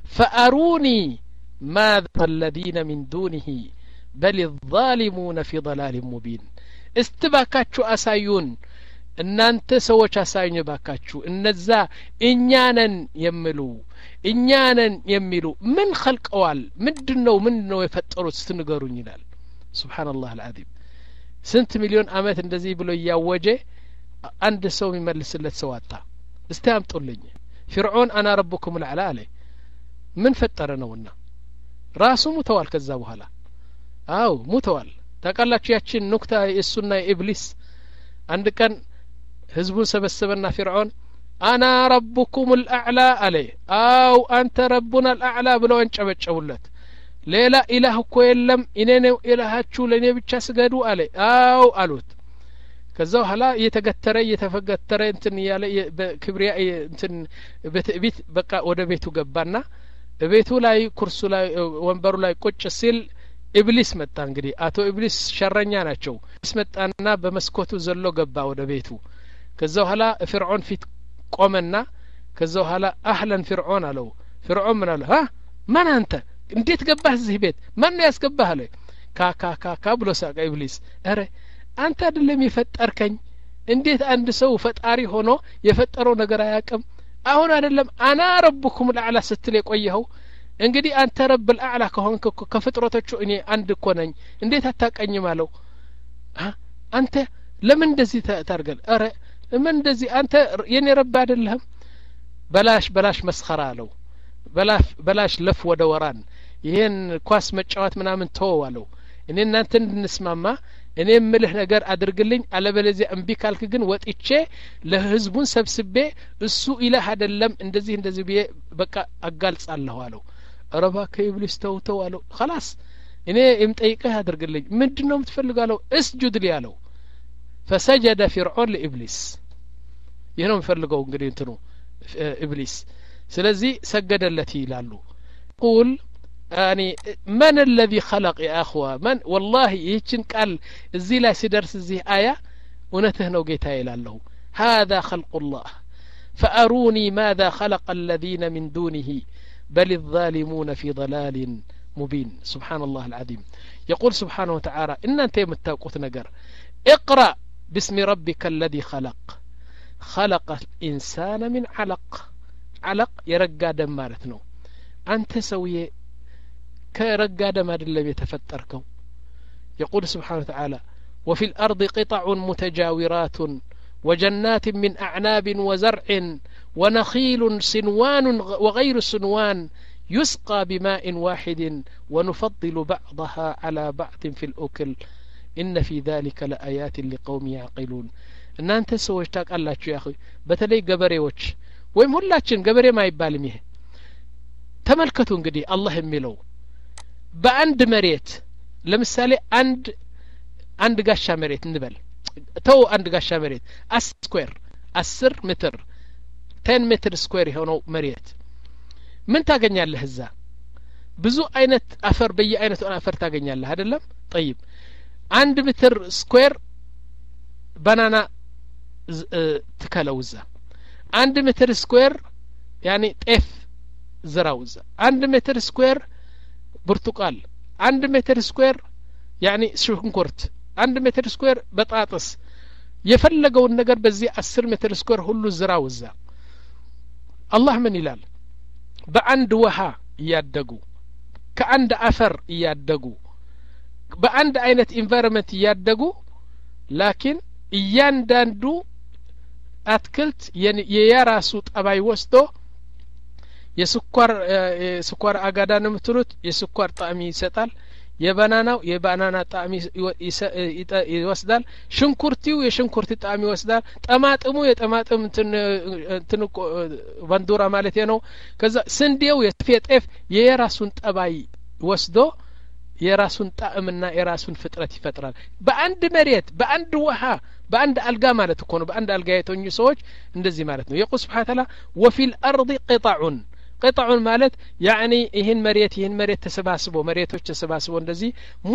فأروني ماذا الذين من دونه بل الظالمون في ضلال مبين استباكاتشو أسايون ان انت سوچ أسايون باكاتشو انزا إنيانا يملو إنيانا يملو من خلق أوال مدنو منو يفترو ستنقرون ينال سبحان الله العظيم سنت مليون عامات اندزي بلو ياوجه عند سو يملسلت سواتا استامطلኝ فرعون انا ربكم الاعلى عليه من فطرناونا راسو متوال ከዛ በኋላ አው ሙተዋል ታቃላችሁ ያቺን ኑክታ እሱና ኢብሊስ አንድ ቀን ህዝቡን ሰበሰበና فرعون انا ربكم الاعلى عليه او انت ربنا الاعلى ብለው እንጨበጨቡለት ሌላ ኢላህ እኮ የለም እኔ ነው ኢላሃችሁ ለኔ ብቻ ስገዱ አለ አው አሉት ከዛው ኋላ እየተገተረ እየተፈገተረ እንትን ያለ በክብሪያ እንትን በትዕቢት በቃ ወደ ቤቱ ገባና በቤቱ ላይ ኩርሱ ላይ ወንበሩ ላይ ቁጭ ሲል ኢብሊስ መጣ እንግዲህ አቶ ኢብሊስ ሸረኛ ናቸው ስመጣና በመስኮቱ ዘሎ ገባ ወደ ቤቱ ከዛው ኋላ ፍርዖን ፊት ቆመና ከዛው ኋላ አህለን ፍርዖን አለው ፍርዖን ምን አለ ها ማን አንተ እንዴት ገባህ እዚህ ቤት ማን ነው ያስገባህ አለ ካካ ካካ ብሎ ሳቀ ኢብሊስ አረ አንተ አይደለም የፈጠርከኝ እንዴት አንድ ሰው ፈጣሪ ሆኖ የፈጠረው ነገር አያውቅም አሁን አይደለም አና ረብኩም الأعلى ስትል የቆየው እንግዲህ አንተ ረብ الأعلى ከሆንክ ከፍጥረቶቹ እኔ አንድ እኮ ነኝ እንዴት አታቀኝም አለው አንተ ለምን እንደዚህ ታርገል አረ ምን እንደዚህ አንተ የኔ ረብ አይደለም በላሽ በላሽ መስخራ አለው በላሽ በላሽ ለፍ ወደ ወራን ይሄን ኳስ መጫወት ምናምን ተው አለው እኔ እናንተ እንድንስማማ እኔ ምልህ ነገር አድርግልኝ አለበለዚያ እምቢ ካልክ ግን ወጥቼ ለህዝቡን ሰብስቤ እሱ ኢላህ አይደለም እንደዚህ እንደዚህ ቢየ በቃ አጋልጻለሁ አለው ረባ ከኢብሊስ ተውተው አለው خلاص እኔ እምጠይቀህ አድርግልኝ ምንድነው የምትፈልጋለው እስጁድ ሊ አለው فسجد فرعون لإبليس ينوم فرلقوا انقرين تنو إبليس سلزي سجد التي لالو قول يعني من الذي خلق يا أخوة من والله يهجن قال الزي لا سدرس الزي آية ونتهنو قيتها إلى الله هذا خلق الله فأروني ماذا خلق الذين من دونه بل الظالمون في ضلال مبين سبحان الله العظيم يقول سبحانه وتعالى إن أنت متوقف نقر اقرأ باسم ربك الذي خلق خلق الإنسان من علق علق يرقى دم مالتنو أنت سوي كرقى دم اللي يتفتركو يقول سبحانه وتعالى وفي الأرض قطع متجاورات وجنات من أعناب وزرع ونخيل سنوان وغير سنوان يسقى بماء واحد ونفضل بعضها على بعض في الأكل إن في ذلك لآيات لقوم يعقلون إن أنت سويت تاك الله يا أخي بتلي جبري وش ويم هلاتشن جبري ما يبالي ميه تملكتون قدي الله يميلو بأند مريت لمثالي عند عند قاشا مريت نبل تو عند قاشا مريت أس سكوير أسر متر تين متر سكوير هونو مريت من تاقنيا له هزا بزو أينت أفر بي أينت أنا أفر تاقنيا له هذا اللم طيب عند متر سكوير بنانا اه تكالوزا عند متر سكوير يعني اف زراوزا عند متر سكوير برتقال عند متر سكوير يعني شنكرت عند متر سكوير بطاطس يفلقوا النقر بزي عشر متر سكوير هلو زراوزا الله من يلال በአንድ ውሃ እያደጉ ከአንድ አፈር እያደጉ በአንድ አይነት ኢንቫይሮንመንት እያደጉ ላኪን እያንዳንዱ አትክልት የየራሱ ጠባይ ወስዶ የስኳር የስኳር አጋዳ ነው የምትሉት የስኳር ጣዕም ይሰጣል የባናናው የባናና ጣዕም ይወስዳል ሽንኩርቲው የሽንኩርት ጣዕም ይወስዳል ጠማጥሙ የጠማጥም እንትን እንትን ባንዶራ ማለት ነው ከዛ ስንዴው የጤፍ የራሱን ጠባይ ወስዶ የራሱን ጣዕምና የራሱን ፍጥረት ይፈጥራል በአንድ መሬት በአንድ ውሃ በአንድ አልጋ ማለት እኮ ነው በአንድ አልጋ የተኙ ሰዎች እንደዚህ ማለት ነው የቁስ سبحانه وتعالى وفي الارض قطع قطع مالت يعني ይህን መሬት ይህን መሬት ተሰባስበው መሬቶች ተሰባስበው እንደዚህ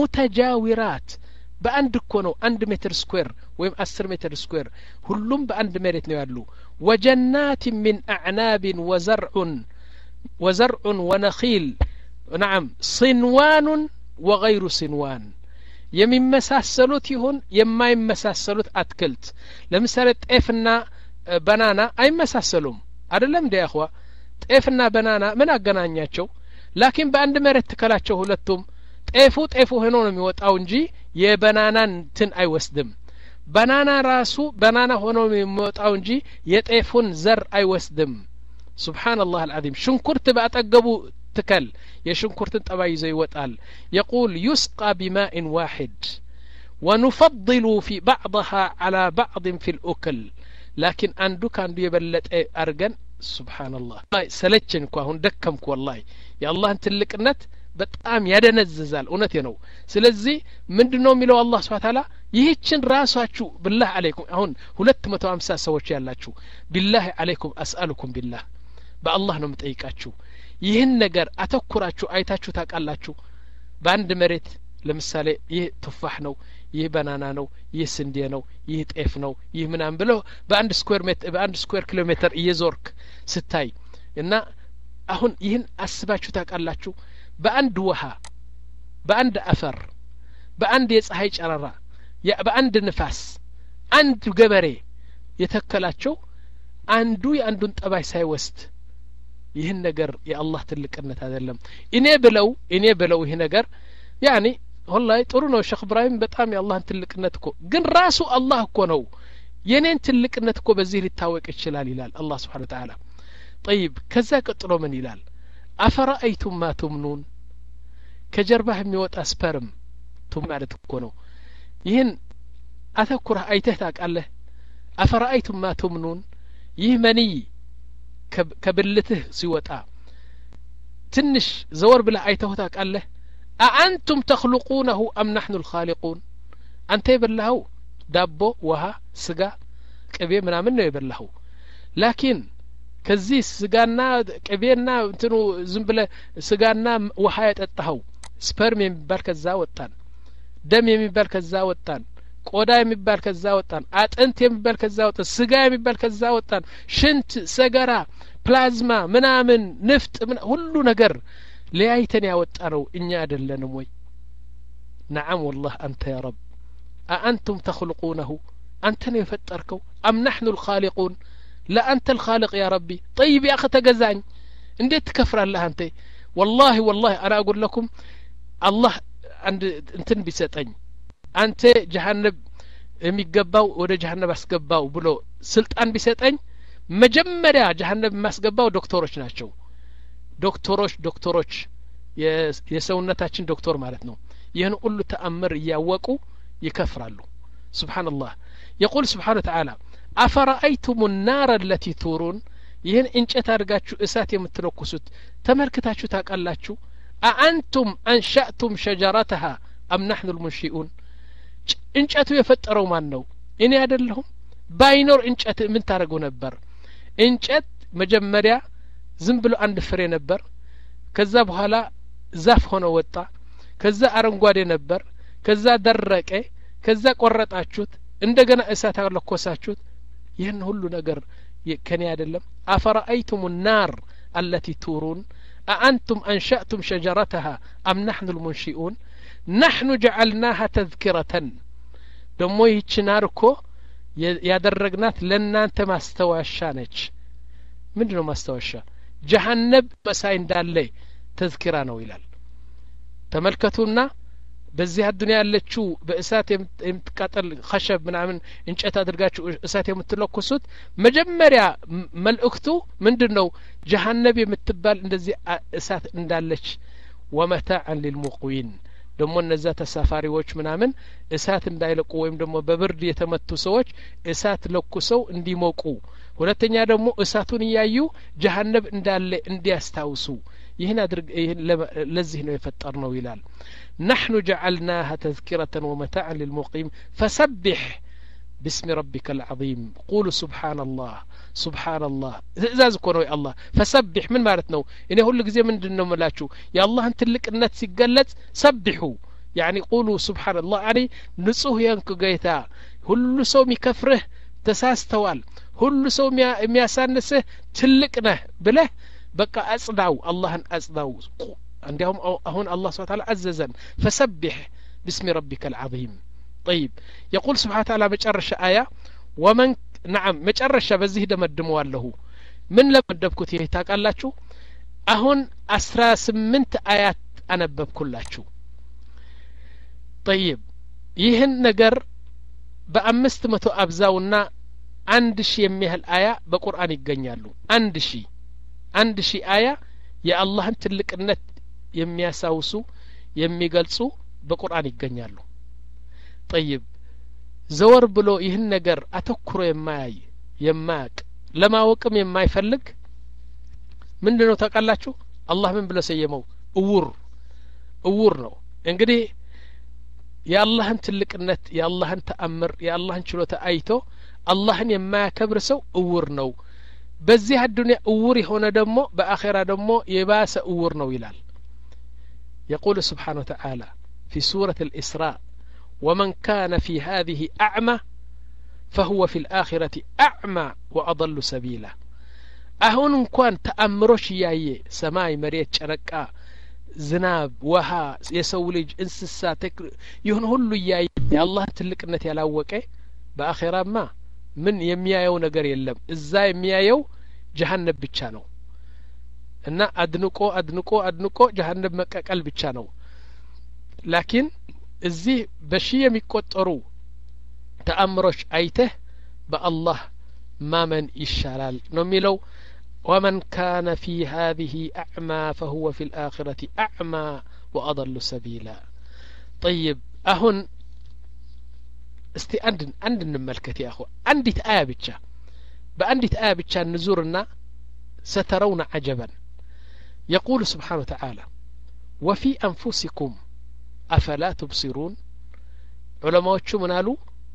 ሙተጃዊራት በአንድ እኮ ነው አንድ ሜትር ስኩዌር ወይም አስር ሜትር ስኩዌር ሁሉም በአንድ መሬት ነው ያሉ وجنات من أعناب وزرع وزرع ونخيل نعم صنوان وغير صنوان የሚመሳሰሉት ይሁን የማይመሳሰሉት አትክልት ለምሳሌ ጤፍና ባናና አይመሳሰሉም አይደለም እንደ ያخوا ጤፍና ባናና ምን አገናኛቸው ላኪን በአንድ መሬት ተከላቸው ሁለቱም ጤፉ ጤፉ ሆኖ ነው የሚወጣው እንጂ የባናናን ትን አይወስድም ባናና ራሱ ባናና ሆኖ ነው የሚወጣው እንጂ የጤፉን ዘር አይወስድም ሱብሃንአላህ አልዓዚም ሽንኩርት ባጠገቡ تكل يشنكرت طباي زي وطال يقول يسقى بماء واحد ونفضل في بعضها على بعض في الأكل لكن عندو كان بيبلت أرجن سبحان الله سلتشن كو هون دكمك والله يا الله انت لقنت በጣም ያደነዝዛል እውነት ነው ስለዚህ ምንድነው የሚለው አላህ Subhanahu Wa Ta'ala ይህችን ራሳችሁ بالله عليكم አሁን ሁለት መቶ ሃምሳ ሰዎች ያላችሁ بالله عليكم اسالكم بالله በአላህ ነው የምጠይቃችሁ ይህን ነገር አተኩራችሁ አይታችሁ ታቃላችሁ በአንድ መሬት ለምሳሌ ይህ ቱፋህ ነው ይህ ባናና ነው ይህ ስንዴ ነው ይህ ጤፍ ነው ይህ ምናም ብለው በአንድ ስኩዌር ሜትር በአንድ ስኩዌር ኪሎ ሜትር እየዞርክ ስታይ እና አሁን ይህን አስባችሁ ታቃላችሁ በአንድ ውሃ በአንድ አፈር በአንድ የፀሐይ ጨረራ በአንድ ንፋስ አንድ ገበሬ የተከላቸው አንዱ የአንዱን ጠባይ ሳይወስድ ይህን ነገር የአላህ ትልቅነት አይደለም እኔ ብለው እኔ ብለው ይሄ ነገር ያኒ والله ጥሩ ነው ሼክ ኢብራሂም በጣም የአላህን ትልቅነት እኮ ግን ራሱ አላህ እኮ ነው የኔን ትልቅነት እኮ በዚህ ሊታወቅ ይችላል ይላል አላህ Subhanahu Wa Ta'ala طيب ከዛ ቀጥሎ ምን ይላል አፈራአይቱም ማ ቱምኑን ከጀርባህ የሚወጣ ስፐርም ቱም ማለት እኮ ነው ይህን አተኩራ አይተህ ታውቃለህ አፈራአይቱም ማ ቱምኑን ይህ መኒ ከብልትህ ሲወጣ ትንሽ ዘወር ብለህ አይተህ ታውቃለህ أأنتم تخلقونه أم نحن الخالقون أنت يبلهو ዳቦ ውሃ ስጋ ቅቤ ምናምን ነው የበላኸው ላኪን ከዚህ ስጋና ቅቤና እንትኑ ዝም ብለ ስጋና ውሃ የጠጣኸው ስፐርም የሚባል ከዛ ወጣን ደም የሚባል ከዛ ወጣን ቆዳ የሚባል ከዛ ወጣን አጥንት የሚባል ከዛ ወጣን ስጋ የሚባል ከዛ ወጣን ሽንት ሰገራ ፕላዝማ ምናምን ንፍጥ ሁሉ ነገር ለያይተን ያወጣነው እኛ አይደለንም ወይ نعم والله أنت يا رب أأنتم تخلقونه أنت يفتركوا أم نحن الخالقون لا أنت الخالق يا ربي طيب يا أخي تجزعني انديت تكفر الله أنت والله والله أنا أقول لكم الله عند انتن بيسطني أنت جهنم የሚገባው ወደ ጀሃነም አስገባው ብሎ ስልጣን ቢሰጠኝ መጀመሪያ ጀሃነም ማስገባው ዶክተሮች ናቸው ዶክተሮች ዶክተሮች የሰውነታችን ዶክተር ማለት ነው ይህን ሁሉ ተአምር እያወቁ ይከፍራሉ ሱብሃንአላህ يقول سبحانه وتعالى أفرأيتم النار التي تورون ይህን እንጨት አድርጋችሁ እሳት የምትለኩሱት ተመልክታችሁ ታውቃላችሁ أأنتم أنشأتم شجرتها أم نحن المنشئون እንጨቱ የፈጠረው ማን ነው እኔ አይደለሁም ባይኖር እንጨት ምን ታረጉ ነበር እንጨት መጀመሪያ ዝም ብሎ አንድ ፍሬ ነበር ከዛ በኋላ ዛፍ ሆኖ ወጣ ከዛ አረንጓዴ ነበር ከዛ ደረቀ ከዛ ቆረጣችሁት እንደገና እሳት አለኮሳችሁት ይህን ሁሉ ነገር ከኔ አይደለም أفرأيتم النار التي تورون أأنتم أنشأتم شجرتها أم نحن المنشئون نحن جعلناها تذكرة ደሞ ይህች ናር እኮ ያደረግናት ለእናንተ ማስተዋሻ ነች ምንድነው ማስተዋሻ ጀሃነም በሳይ እንዳለ ተዝኪራ ነው ይላል ተመልከቱና በዚህ አዱንያ ያለችው በእሳት የምትቃጠል خشب ምናምን እንጨት አድርጋችሁ እሳት የምትለኩሱት መጀመሪያ መልእክቱ ምንድነው ጀሃነም የምትባል እንደዚህ እሳት እንዳለች ومتاعا للمقوين ደሞ እነዛ ተሳፋሪዎች ምናምን እሳት እንዳይለቁ ወይም ደሞ በብርድ የተመቱ ሰዎች እሳት ለኩሰው እንዲሞቁ ሁለተኛ ደሞ እሳቱን ያዩ ጀሃነም እንዳለ እንዲያስታውሱ ይህን አድርግ ይህን ለዚህ ነው የፈጠርነው ይላል نحن جعلناها تذكرة ومتاعا للمقيم فسبح باسم ربك العظيم قولوا سبحان الله سبحان الله إزاز كونوا يا الله فسبح من مارتنو إنه هو اللي جزء من دنو ملاتشو يا الله أنت لك النت سجلت سبحوا يعني قولوا سبحان الله يعني نصوه ينكو جيتا كل سوم يكفره تساس توال كل سوم ياسانسه تلقنه بله بقى أصدعوا الله أصدعوا عندهم هون الله سبحانه وتعالى عززا فسبح باسم ربك العظيم طيب يقول سبحانه وتعالى مجرش آية ومن نعم مجرش بزيه دمدموا له من لمدبكت يهتاك الله شو أهون أسرى سمنت آيات أنا ببكلاتشو طيب يهن نجر بأمست متو أبزاونا عند شي يميها الآية بقرآن يقنيالو عند شي عند شي آية يا الله انت لك النت يمياساوسو يميقلسو بقرآن يقنيالو طيب زور بلو ይህን ነገር አተኩሮ የማያይ የማያቅ ለማወቅም የማይፈልግ ምንድነው ታውቃላችሁ አላህ ምን ብሎ ሰየመው እውር እውር ነው እንግዲህ የአላህን ትልቅነት የአላህን ተአምር የአላህን ችሎታ አይቶ አላህን የማያከብር ሰው እውር ነው በዚህ አዱንያ እውር የሆነ ደግሞ በአኺራ ደግሞ የባሰ እውር ነው ይላል يقول سبحانه وتعالى في سورة الإسراء ومن كان في هذه أعمى فهو في الآخرة أعمى وأضل سبيلا أهون كان تأمرش ياي سماي مريت شركا ዝናብ ውሃ የሰው ልጅ እንስሳ ይሁን ሁሉ ያይ ያላህ ትልቅነት ያላወቀ በአኺራማ ምን የሚያየው ነገር የለም እዛ የሚያየው ጀሃነም ብቻ ነው እና አድንቆ አድንቆ አድንቆ ጀሃነም መቀቀል ብቻ ነው ላኪን እዚህ በሺ የሚቆጠሩ ተአምሮች አይተህ በአላህ ማመን ይሻላል ነው የሚለው ومن كان في هذه أعمى فهو في الآخرة أعمى وأضل سبيلا طيب أهن استي عندن عندن ملكة يا أخو عندي آية بتشا بأندي آية بتشا نزورنا سترون عجبا يقول سبحانه وتعالى وفي أنفسكم أفلا تبصرون علماء شو منالو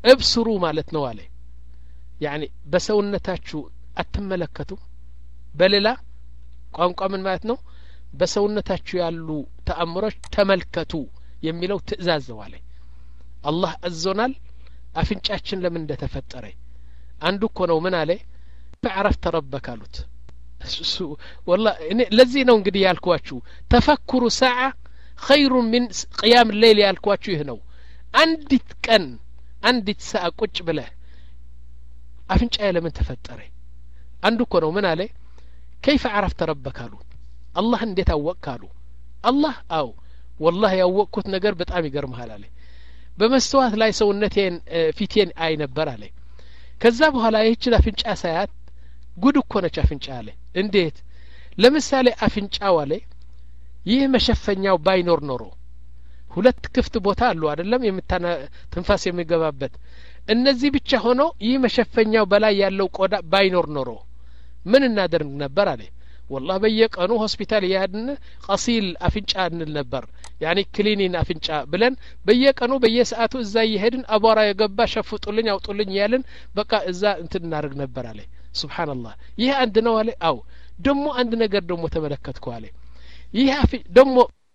እብስሩ ማለት ነው አለ يعني በሰውነታችሁ አትመለከቱ በሌላ ቋንቋ ምን ማለት ነው በሰውነታችሁ ያሉ ተአምሮች ተመልከቱ የሚለው ትእዛዝ ነው አለ አላህ አዞናል አፍንጫችን ለምን እንደተፈጠረ አንዱ እኮ ነው ምን አለ فعرفت ربك አሉት والله ለዚህ ነው እንግዲህ ያልኳችሁ ተፈክሩ ሰዓ خير من قيام الليل ያልኳችሁ ይሄ ነው አንዲት ቀን አንዲት ሰዓ ቁጭ ብለህ አፍንጫዬ ለምን ተፈጠረ አንዱ እኮ ነው ምን አለ كيف عرفت ربك አሉ አላህ እንዴት አወቅክ አሉ አላህ አው والله ያወቅኩት ነገር በጣም ይገርምሃል አለ በመስተዋት ላይ ሰውነቴን ፊቴን አይ ነበር አለ ከዛ በኋላ ይህች አፍንጫ ሳያት ጉድ እኮ ነች አፍንጫ አለ እንዴት ለምሳሌ አፍንጫው አለ ይህ መሸፈኛው ባይኖር ኖሮ ሁለት ክፍት ቦታ አሉ አይደለም የምታና ትንፋስ የሚገባበት እነዚህ ብቻ ሆኖ ይህ መሸፈኛው በላይ ያለው ቆዳ ባይኖር ኖሮ ምን እናደርግ ነበር አለ والله በየቀኑ ሆስፒታል ያድን ቀሲል አፍንጫ እንል ነበር يعني ክሊኒን አፍንጫ ብለን በየቀኑ በየሰዓቱ እዛ ይሄድን አቧራ የገባ ሸፍጡልኝ አውጡልኝ ያልን በቃ እዛ እንትን እናደርግ ነበር አለ ሱብሃንአላህ ይሄ አንድ ነው አለ አው ደሞ አንድ ነገር ደሞ ተመለከትኩ አለ ይሄ ደሞ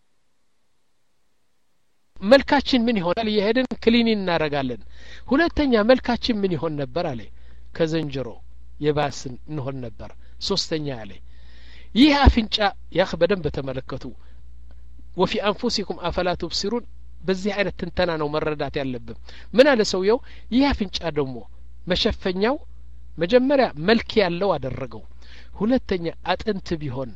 መልካችን ምን ይሆናል ይሄድን ክሊኒን እናረጋለን ሁለተኛ መልካችን ምን ይሆን ነበር አለ ከዘንጀሮ የባስን እንሆን ነበር ሶስተኛ አለ ይህ አፍንጫ ያخ በደንብ ተመለከቱ وفي انفسكم افلا تبصرون በዚህ አይነት ትንተና ነው መረዳት ያለብን ምን አለ ሰውየው ይህ አፍንጫ ደግሞ መሸፈኛው መጀመሪያ መልክ ያለው አደረገው ሁለተኛ አጥንት ቢሆን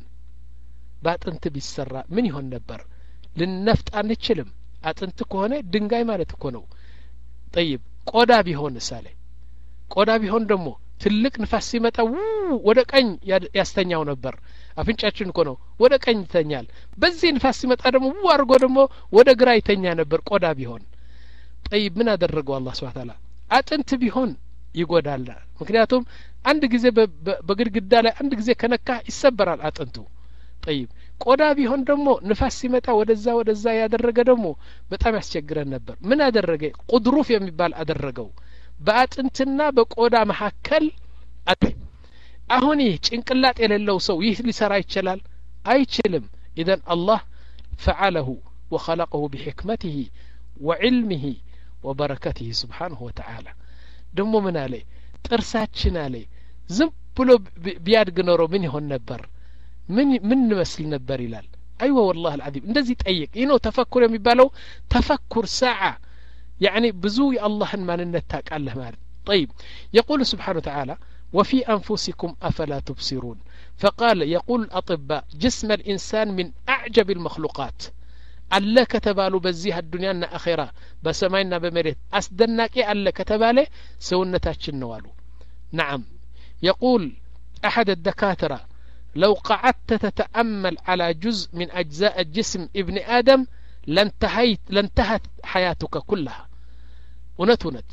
በአጥንት ቢሰራ ምን ይሆን ነበር ልንነፍጥ አንችልም አጥንት ከሆነ ድንጋይ ማለት እኮ ነው طيب ቆዳ ቢሆን ሳለ ቆዳ ቢሆን ደግሞ ትልቅ ንፋስ ሲመጣ ወደ ቀኝ ያስተኛው ነበር አፍንጫችን እኮ ነው ወደ ቀኝ ይተኛል በዚህ ንፋስ ሲመጣ ደግሞ አርጎ ደግሞ ወደ ግራ ይተኛ ነበር ቆዳ ቢሆን طيب ምን አደረገው አላህ Subhanahu Ta'ala አጥንት ቢሆን ይጎዳል ምክንያቱም አንድ ጊዜ በግድግዳ ላይ አንድ ጊዜ ከነካ ይሰበራል አጥንቱ طيب ቆዳ ቢሆን ደግሞ ንፋስ ሲመጣ ወደዛ ወደዛ ያደረገ ደግሞ በጣም ያስቸግረን ነበር ምን አደረገ ቁድሩፍ የሚባል አደረገው በአጥንትና በቆዳ መሐከል አለ አሁን ይህ ጭንቅላት የሌለው ሰው ይህ ሊሰራ ይችላል አይችልም اذا الله فعله وخلقه بحكمته وعلمه وبركته سبحانه وتعالى ደሞ ምን አለ ጥርሳችን አለ ዝም ብሎ ቢያድግ ኖሮ ምን ይሆን ነበር ምን ምን መስል ነበር ይላል ايوه والله العظيم እንደዚህ ጠይቅ ይሄ ነው ተፈኩር የሚባለው ተፈኩር ساعه يعني بزو الله ما ننتاك الله مال طيب يقول سبحانه وتعالى وفي أنفسكم أفلا تبصرون فقال يقول الأطباء جسم الإنسان من أعجب المخلوقات ألا كتبالو بزيها الدنيا أخيرا بسماينا بمريت أسدناك ألا كتباله سونتاش النوالو نعم يقول أحد الدكاترة لو قعدت تتأمل على جزء من أجزاء الجسم ابن آدم لانتهيت لانتهت حياتك كلها እውነት እውነት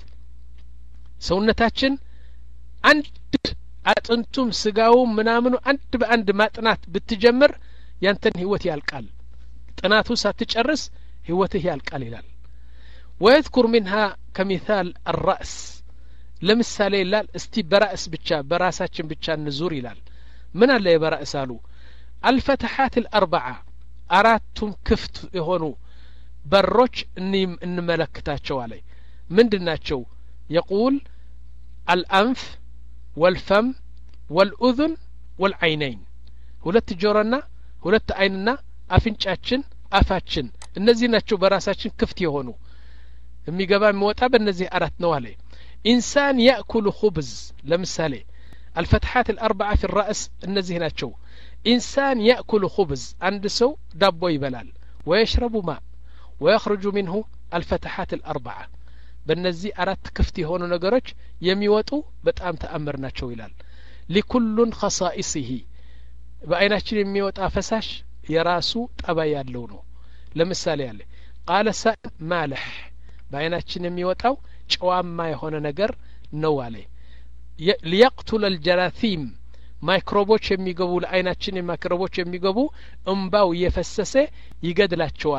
ሰውነታችን አንድ አጥንቱም ስጋው ምናምኑ አንድ በአንድ ማጥናት ብትጀምር ያንተን ህይወት ያልቃል ጥናቱ ሳትጨርስ ህይወትህ ያልቃል ይላል ويذكر منها كمثال الرأس ለምሳሌ ይላል እስቲ በራስ ብቻ በራሳችን ብቻ እንዙር ይላል ምን አለ የበራስ አሉ الفتحات الأربعة አራቱም ክፍት የሆኑ በሮች እንመለከታቸው አለ ምንድናቸው يقول الأنف والفم والأذن والعينين ሁለት ጆሮና ሁለት አይንና አፍንጫችን አፋችን እነዚህ ናቸው በራሳችን ክፍት የሆኑ የሚገባ የሚወጣ በእነዚህ አራት ነው አለ ኢንሳን يأكل خبز ለምሳሌ الفتحات الأربعة في الرأس እነዚህ ናቸው ኢንሳን يأكل خبز አንድ ሰው ዳቦ ይበላል ويشرب ماء ويخرج منه الفتحات الأربعة በእነዚህ አራት ክፍት የሆኑ ነገሮች የሚወጡ በጣም ተአምር ናቸው ይላል لكل خصائصه በአይናችን የሚወጣ ፈሳሽ የራሱ ጠባይ ያለው ነው ለምሳሌ ያለ قال سائل مالح በአይናችን የሚወጣው ጨዋማ የሆነ ነገር ነው አለ ليقتل الجراثيم ማይክሮቦች የሚገቡ ለአይናችን ማይክሮቦች የሚገቡ እንባው እየፈሰሰ ይገድላቸዋል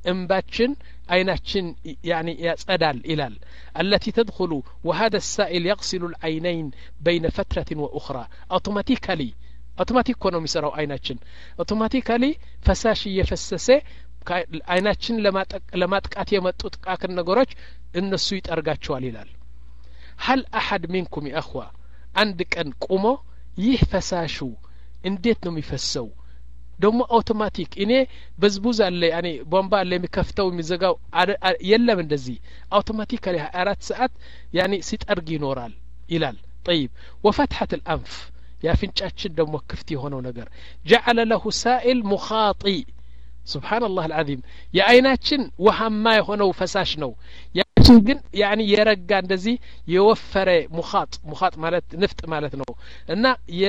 እንባችን አይናችን يعني ያጸዳል ይላል التي تدخل وهذا السائل يغسل العينين بين فترة وأخرى automatically automatic ሆኖ የሚሰራው አይናችን automatically ፈሳሽ እየፈሰሰ አይናችን ለማጥቃት የመጡ ጥቃቅን ነገሮች እነሱ ይጠርጋቸዋል ይላል هل أحد منكم يا أخوة አንድ ቀን ቆሞ ይህ ፈሳሹ እንዴት ነው የሚፈሰው ደሞ አውቶማቲክ እኔ በዝቡዝ አለ ያኔ ቦምባ አለ የሚከፍተው የሚዘጋው የለም እንደዚህ አውቶማቲካሊ አራት ሰዓት ያኔ ሲጠርግ ይኖራል ይላል طيب وفتحة الأنف يا فنጫችን ደሞ ክፍት የሆነው ነገር جعل له سائل مخاطي سبحان الله العظيم يا አይናችን ውሃማ የሆነው ፈሳሽ ነው ያችን ግን ያኒ የረጋ እንደዚህ የወፈረ ሙኻጥ ሙኻጥ ማለት ንፍጥ ማለት ነው እና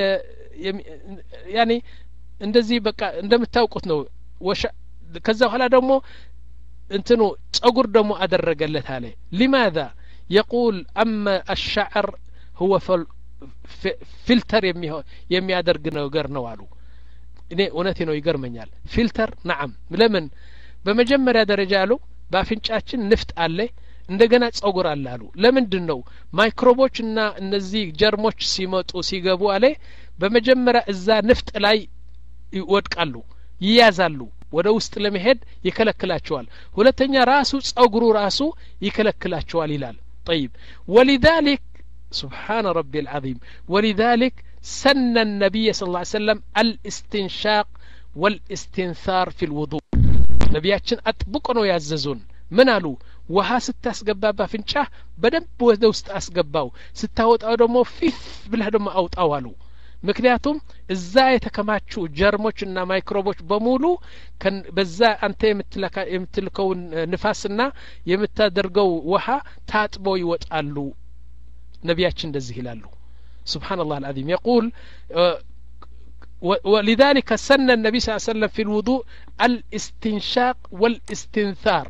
ያኒ እንደዚህ በቃ እንደምታውቁት ነው ወሻ ከዛ በኋላ ደግሞ እንትኑ ጸጉር ደግሞ አደረገለት አለ لماذا يقول اما الشعر هو فلتر የሚያደርግ ነገር ነው አሉ እኔ እውነቴ ነው ይገርመኛል ፊልተር نعم ለምን በመጀመሪያ ደረጃ አሉ ባፍንጫችን ንፍጥ አለ እንደገና ጸጉር አለ አሉ ለምንድን ነው ማይክሮቦች እና እነዚህ ጀርሞች ሲመጡ ሲገቡ አለ በመጀመሪያ እዛ ንፍጥ ላይ ይወድቃሉ ይያዛሉ ወደ ውስጥ ለመሄድ ይከለክላቸዋል ሁለተኛ ራሱ ጸጉሩ ራሱ ይከለክላቸዋል ይላል طيب ولذلك سبحان ربي العظيم ولذلك سن النبي صلى الله عليه وسلم الاستنشاق والاستنثار في الوضوء ነቢያችን አጥብቆ ነው ያዘዙን ምን አሉ ውሃ ስታስገባ ባፍንጫህ በደንብ ወደ ውስጥ አስገባው ስታወጣው ደግሞ ፊፍ ብለህ ደግሞ አውጣው አሉ ምክንያቱም እዛ የተከማቹ ጀርሞችና ማይክሮቦች በሙሉ በዛ አንተ የምትለካ የምትልከው ንፋስና የምታደርገው ውሃ ታጥቦ ይወጣሉ ነቢያችን እንደዚህ ይላሉ سبحان الله العظيم يقول ولذلك سن النبي صلى الله عليه وسلم في الوضوء الاستنشاق والاستنثار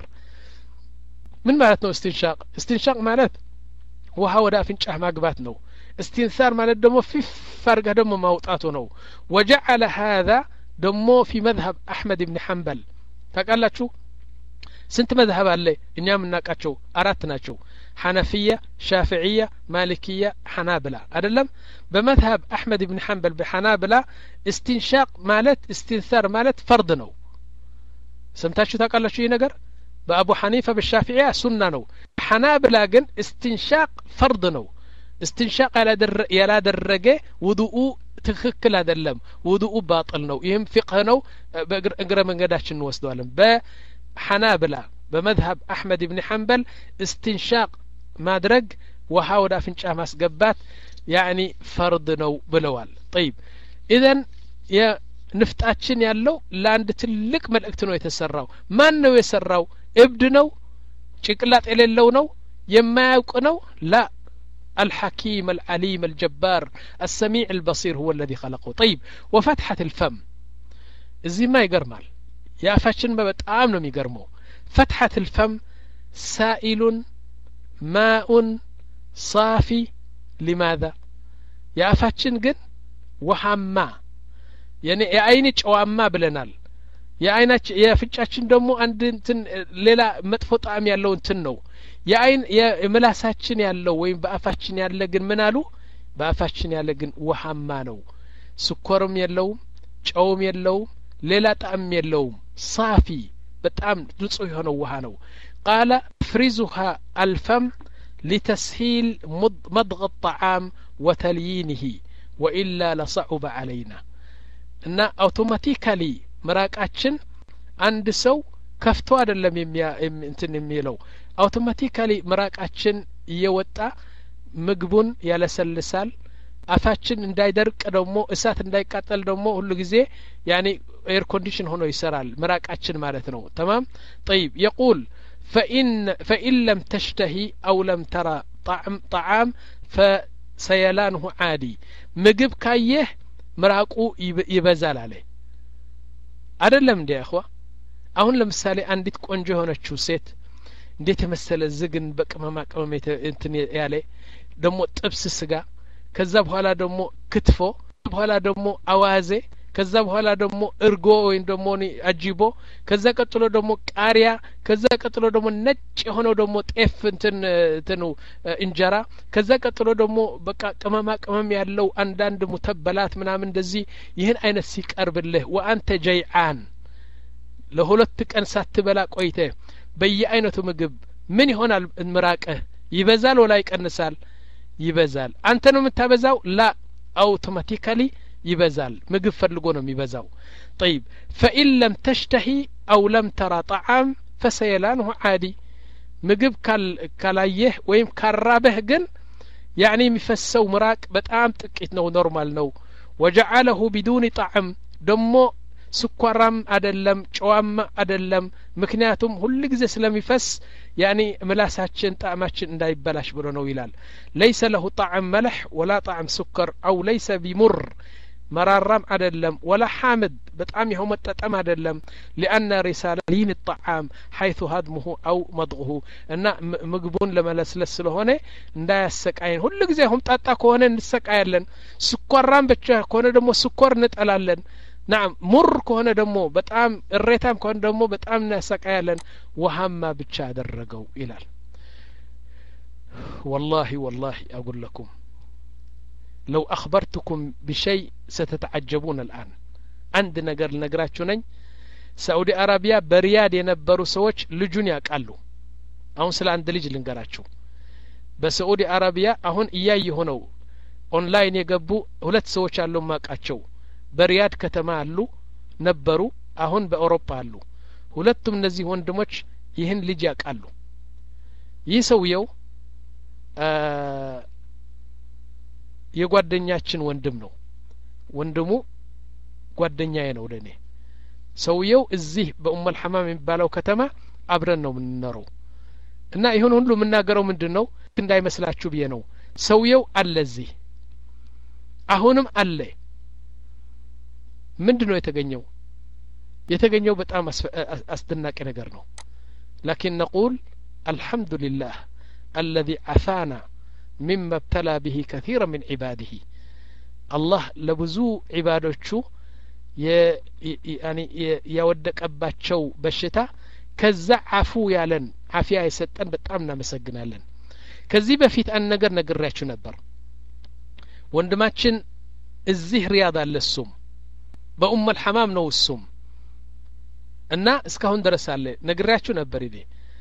من معناته استنشاق استنشاق معناته وها ودا فنጫህ ማግባት ነው استنثار ማለት ደግሞ ፊፍ فرق ደግሞ ማውጣቱ ነው وجعل هذا ደግሞ في مذهب أحمد بن حنبل ታውቃላችሁ ስንት መذهب አለ እኛም እናቃቸው አራት ናቸው حنفية شافعية مالكية حنابلة أدلم بمذهب أحمد بن حنبل بحنابلة استنشاق مالت استنثار مالت فرض نو سمتاشو تقال شيء نقر بأبو حنيفة بالشافعية سنة نو حنابلة جن استنشاق فرض نو استنشاق يلا در يلا درجة وضوء تخكل هذا اللم وضوء باطل نو يهم فقه نو بقرا من قداش نوصل علم بحنابلة بمذهب أحمد بن حنبل استنشاق مادرج وحاول أفنشاه مسقبات يعني فرض نو بلوال طيب إذن يا نفتاتشن يالو لاند تلك ملأكتنو يتسراو ما نو يسراو ابدنو شكلات إلي اللونو يما يوقنو لا الحكيم العليم الجبار السميع البصير هو الذي خلقه طيب وفتحة الفم زي ما يقرمال يا فاشن ما بتآمنو يقرمو فتحة الفم سائل ماء صافي لماذا يا فاتشن قن وحما يعني يا عيني ጨዋማ ብለናል يا عيناች የፍንጫችን ደግሞ አንድ እንትን ሌላ መጥፎ ጣዕም ያለው እንትን ነው የአይን የምላሳችን ያለው ወይም በአፋችን ያለ ግን ምን አሉ በአፋችን ያለ ግን ውሃማ ነው ስኳርም የለውም ጨውም የለውም ሌላ ጣዕም የለውም ሳፊ በጣም ንጹህ የሆነ ውሃ ነው قال فرزها الفم لتسهيل مضغ الطعام وتليينه وإلا لصعب علينا እና አውቶማቲካሊ መራቃችን አንድ ሰው ከፍቶ አይደለም የሚያ እንትን የሚለው አውቶማቲካሊ መራቃችን እየወጣ ምግቡን ያለሰልሳል አፋችን እንዳይደርቅ ደግሞ እሳት እንዳይቃጠል ደግሞ ሁሉ ጊዜ ያኒ ኤር ኮንዲሽን ሆኖ ይሰራል መራቃችን ማለት ነው تمام طيب يقول فإن فإن لم تشتهي أو لم ترى طعم طعام فسيلانه عادي ምግብ ካየህ መራቁ ይበዛል አለ አይደለም እንዴ አخوا አሁን ለምሳሌ አንዲት ቆንጆ የሆነችው ሴት እንዴት የመሰለ ዝግን በቅመማ ቅመም እንትን ያለ ደግሞ ጥብስ ስጋ ከዛ በኋላ ደግሞ ክትፎ በኋላ ደግሞ አዋዜ ከዛ በኋላ ደግሞ እርጎ ወይም ደግሞ አጂቦ ከዛ ቀጥሎ ደግሞ ቃሪያ ከዛ ቀጥሎ ደግሞ ነጭ የሆነው ደግሞ ጤፍ እንትን እንትኑ እንጀራ ከዛ ቀጥሎ ደግሞ በቃ ቅመማ ቅመም ያለው አንዳንድ ሙተበላት ምናምን እንደዚህ ይህን አይነት ሲቀርብልህ ወአንተ ጀይዓን ለሁለት ቀን ሳትበላ ቆይተ በየአይነቱ ምግብ ምን ይሆናል ምራቅህ ይበዛል ወላ ይቀንሳል ይበዛል አንተ ነው የምታበዛው ላ አውቶማቲካሊ ይበዛል ምግብ ፈልጎ ነው የሚበዛው طيب فإن لم تشتهي أو لم ترى طعام فسيلانه عادي ምግብ ካላየህ ወይም ካራበህ ግን ያኒ የሚፈሰው ምራቅ በጣም ጥቂት ነው ኖርማል ነው وجعله بدون طعم ደሞ ስኳራም አይደለም ጨዋማ አይደለም ምክንያቱም ሁሉ ጊዜ ስለሚፈስ ያኒ ምላሳችን ጣዕማችን እንዳይበላሽ ብሎ ነው ይላል ليس له طعم ملح ولا طعم سكر أو ليس بمر مرارم عدلم ولا حامد بطعم يهو متطعم عدلم لأن رسالة لين الطعام حيث هضمه أو مضغه أن مقبون لما لسلس لهونه ندا يسقاين كل ጊዜ هم طاطا كونه نسقايلن سكرام بچا كونه دمو سكر نطلالن نعم مر كونه دمو بطعم الريتام كونه دمو بطعم نسقايلن وهما بچا درغو ይላል والله والله أقول لكم لو أخبرتكم بشيء ستتعجبون الآن عند نجر نجراتشو نين سعودي عربية برياد ينبرو سوتش لجون يقالو አሁን ስለ አንድ ልጅ ልንገራችሁ በሳዑዲ አረቢያ አሁን እያየ ሆነው ኦንላይን የገቡ ሁለት ሰዎች አሉ ማቃቸው በሪያድ ከተማ አሉ ነበሩ አሁን በአውሮፓ አሉ ሁለቱም እነዚህ ወንድሞች ይህን ልጅ ያቃሉ ይህ ሰውየው የጓደኛችን ወንድም ነው ወንድሙ ጓደኛዬ ነው ለኔ ሰውየው እዚህ በኡመል ሐማም የሚባለው ከተማ አብረን ነው የምንኖረው እና ይሁን ሁሉ የምናገረው ምንድነው እንዳይመስላችሁ ብዬ ነው ሰውየው አለ እዚህ አሁንም አለ ምንድነው የተገኘው የተገኘው በጣም አስደናቂ ነገር ነው لكن نقول الحمد لله الذي عافانا مما ابتلى به كثيرا من عباده الله لبزو عبادوچو يعني ያወደቀባቸው በሽታ ከዛ አፉ ያለን አፊያ የሰጠን በጣም እናመሰግናለን ከዚህ በፊት አንድ ነገር ነግሬያችሁ ነበር ወንድማችን እዚህ ሪያድ አለሱም በኡመል ሐማም ነው እሱም እና እስካሁን ድረስ አለ ነግሬያችሁ ነበር ይዴ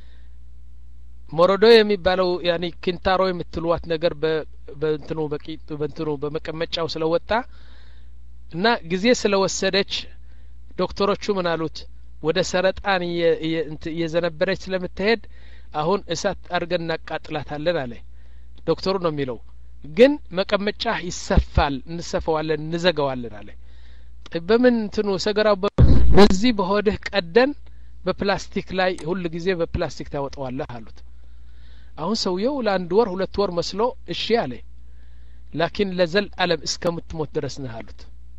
ሞሮዶ የሚባለው ያኒ ኪንታሮ የምትሉዋት ነገር በእንትኑ በቂጡ በእንትኑ በመቀመጫው ስለወጣ እና ጊዜ ስለወሰደች ዶክተሮቹ ምን አሉት ወደ ሰረጣን የዘነበረች ስለምትሄድ አሁን እሳት አርገን እናቃጥላታለን አለ ዶክተሩ ነው የሚለው ግን መቀመጫ ይሰፋል እንሰፋዋለን እንዘጋዋለን አለ በምን እንትኑ ሰገራው በዚህ በሆድህ ቀደን በፕላስቲክ ላይ ሁሉ ጊዜ በፕላስቲክ ታወጣዋለህ አሉት አሁን ሰውየው ለአንድ ወር ሁለት ወር መስሎ እሺ አለ لكن ለዘል ዓለም እስከምትሞት ድረስ ነው አሉት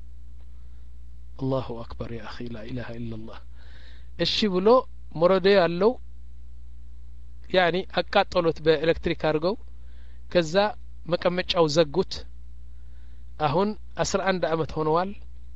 الله أكبر يا أخي لا إله إلا الله እሺ ብሎ ሞሮዶ ያለው ያኒ አቃጠሉት በኤሌክትሪክ አርገው ከዛ መቀመጫው ዘጉት አሁን አስራ አንድ አመት ሆነዋል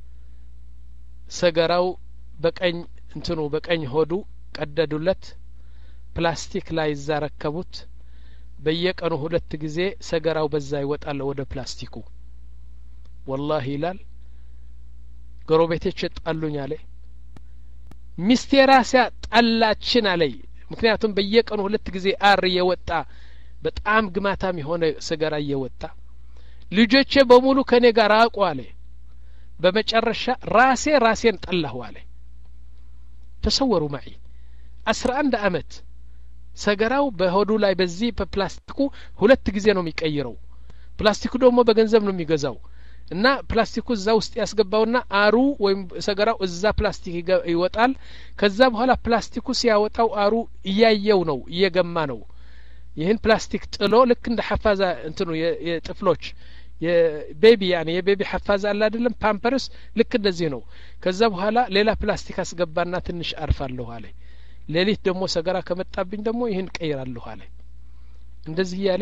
ሰገራው በቀኝ እንትኑ በቀኝ ሆዱ ቀደዱለት ፕላስቲክ ላይ ዘረከቡት በየቀኑ ሁለት ጊዜ ሰገራው በዛ ይወጣል ወደ ፕላስቲኩ والله ይላል ጎረቤቶች ጣሉኝ አለ ሚስቴራሳ ጣላችን አለይ ምክንያቱም በየቀኑ ሁለት ጊዜ አር የወጣ በጣም ግማታም የሆነ ሰገራ እየወጣ ልጆቼ በሙሉ ከኔ ጋር አቁ አለ በመጨረሻ ራሴ ራሴን ጠላሁ አለ ተሰወሩ معي አስራ አንድ አመት ሰገራው በሆዱ ላይ በዚህ በፕላስቲኩ ሁለት ጊዜ ነው የሚቀይረው ፕላስቲኩ ደግሞ በገንዘብ ነው የሚገዛው እና ፕላስቲኩ እዛ ውስጥ ያስገባውና አሩ ወይም ሰገራው እዛ ፕላስቲክ ይወጣል ከዛ በኋላ ፕላስቲኩ ሲያወጣው አሩ እያየው ነው እየገማ ነው ይህን ፕላስቲክ ጥሎ ልክ እንደ ሐፋዛ እንትኑ የጥፍሎች የቤቢ ያኔ የቤቢ ሐፋዛ አለ አይደለም ፓምፐርስ ልክ እንደዚህ ነው ከዛ በኋላ ሌላ ፕላስቲክ አስገባና ትንሽ አርፋለሁ አለ ሌሊት ደግሞ ሰገራ ከመጣብኝ ደግሞ ይህን ቀይራለሁ አለ እንደዚህ ያለ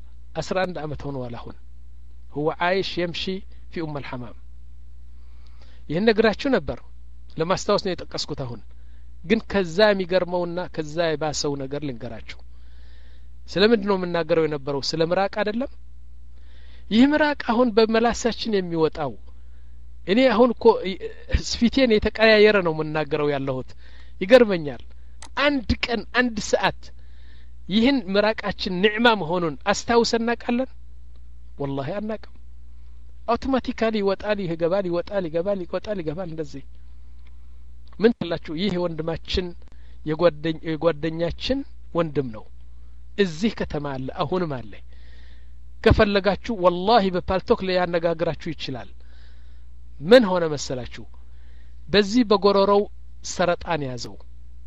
አስራ አንድ አመት ሆነዋል አሁን هو عايش يمشي في أم الحمام ይሄን ነግራችሁ ነበር ለማስታወስ ነው የጠቀስኩት አሁን ግን ከዛ የሚገርመውና ከዛ የባሰው ነገር ልንገራችሁ ስለምንድን ነው የምናገረው የነበረው ስለ ምራቅ አይደለም ይህ ምራቅ አሁን በመላሳችን የሚወጣው እኔ አሁን እኮ ስፊቴን የተቀያየረ ነው የምናገረው ያለሁት ይገርመኛል አንድ ቀን አንድ ሰዓት ይህን ምራቃችን ንዕማ መሆኑን አስታውሰና ቃለን والله አናቀም አውቶማቲካሊ ይወጣል ይገባል ይወጣል ይገባል ይወጣል ይገባል እንደዚህ ምን ትላችሁ ይሄ ወንድማችን የጓደኛ የጓደኛችን ወንድም ነው እዚህ ከተማ አለ አሁንም አለ ከፈለጋችሁ والله በፓልቶክ ላይ ያነጋግራችሁ ይችላል ምን ሆነ መሰላችሁ በዚህ በጎሮሮው ሰረጣን ያዘው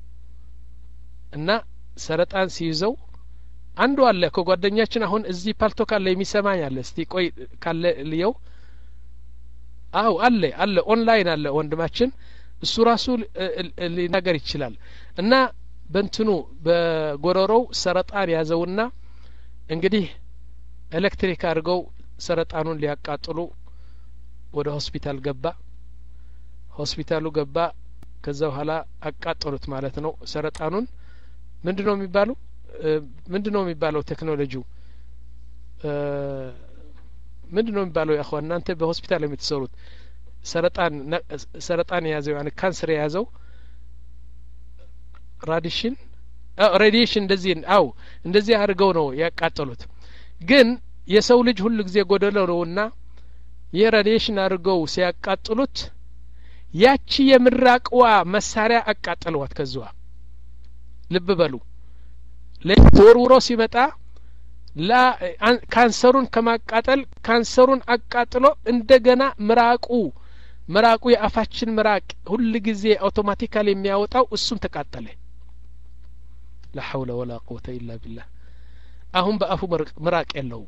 እና ሰረጣን ሲይዘው አንዱ አለ ከጓደኛችን አሁን እዚህ ፓልቶክ አለ የሚሰማኝ አለ እስቲ ቆይ ካለ ልየው አው አለ አለ ኦንላይን አለ ወንድማችን እሱ ራሱ ሊናገር ይችላል እና በእንትኑ በጎሮሮው ሰረጣን ያዘውና እንግዲህ ኤሌክትሪክ አድርገው ሰረጣኑን ሊያቃጥሉ ወደ ሆስፒታል ገባ ሆስፒታሉ ገባ ከዛ በኋላ አቃጠሉት ማለት ነው ሰረጣኑን ምንድነው የሚባለው ምንድነው የሚባለው ቴክኖሎጂው ምንድነው የሚባለው ያخوا እናንተ በሆስፒታል የምትሰሩት ሰረጣን ሰረጣን ያዘው يعني ካንሰር ያዘው ራዲሽን ሬዲዬሽን እንደዚህ አው እንደዚህ አድርገው ነው ያቃጠሉት ግን የሰው ልጅ ሁሉ ጊዜ ጎደሎ ነውና የሬዲዬሽን አድርገው ሲያቃጥሉት ያቺ የምራቅዋ መሳሪያ አቃጠሏት ከዛው ልብ በሉ ለወርውሮ ሲመጣ ላ ካንሰሩን ከማቃጠል ካንሰሩን አቃጥሎ እንደገና ምራቁ ምራቁ የአፋችን ምራቅ ሁሉ ጊዜ አውቶማቲካሊ የሚያወጣው እሱም ተቃጠለ لا حول ولا قوة إلا بالله አሁን በአፉ ምራቅ የለውም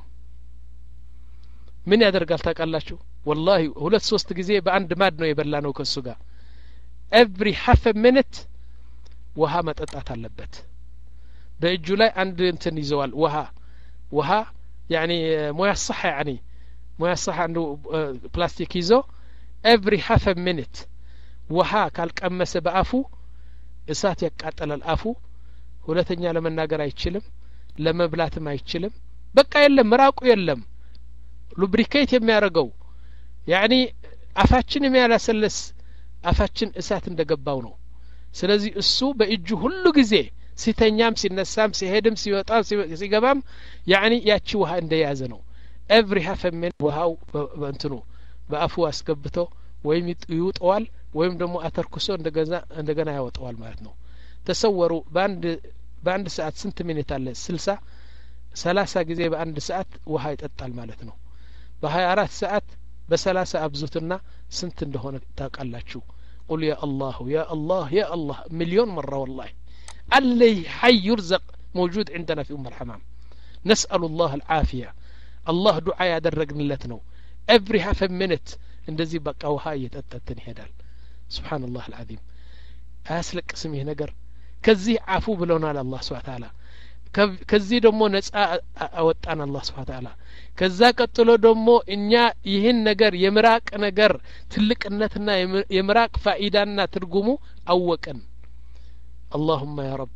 ምን ያደርጋል ታውቃላችሁ والله ሁለት ሶስት ጊዜ በአንድ ማድ ነው የበላነው ከሱ ጋር every half a minute ውሃ መጠጣት አለበት በእጁ ላይ አንድ እንትን ይዘዋል ውሃ ውሃ يعني مويه الصحة يعني مويه الصحة عنده بلاستيك ይዞ every half a minute ውሃ ካልቀመሰ በአፉ እሳት ያቃጠላል አፉ ሁለተኛ ለመናገር አይችልም ለመብላትም አይችልም በቃ የለም ምራቁ የለም ሉብሪኬት የሚያደርገው يعني አፋችን የሚያላሰልስ አፋችን እሳት እንደገባው ነው ስለዚህ እሱ በእጁ ሁሉ ጊዜ ሲተኛም ሲነሳም ሲሄድም ሲወጣም ሲገባም يعني ያቺ ውሃ እንደያዘ ነው every half a minute ውሃው በእንትኑ በአፉ አስገብቶ ወይም ይውጠዋል ወይም ደግሞ አተርኩሶ እንደገና እንደገና ያወጣዋል ማለት ነው ተሰወሩ በአንድ በአንድ ሰዓት ስንት ሚኒት አለ ስልሳ ሰላሳ ጊዜ በአንድ ሰዓት ውሃ ይጠጣል ማለት ነው በሀያ አራት ሰዓት በሰላሳ አብዙትና ስንት እንደሆነ ታውቃላችሁ قل يا الله يا الله يا الله مليون مرة والله اللي حي يرزق موجود عندنا في أم الحمام نسأل الله العافية الله دعاء يدرجن لتنو every half a minute እንደዚህ በቃ ውሃ እየጠጣን ይሄዳል سبحان الله العظيم አስለቅ ስምህ ነገር ከዚህ አፉ ብለውናል አላህ Subhanahu Ta'ala ከዚህ ደግሞ ነጻ አወጣን አላህ Subhanahu Ta'ala ከዛ ቀጥሎ ደግሞ እኛ ይህን ነገር የምራቅ ነገር ትልቅነትና የምራቅ ፋኢዳና ትርጉሙ አወቀን اللهم يا رب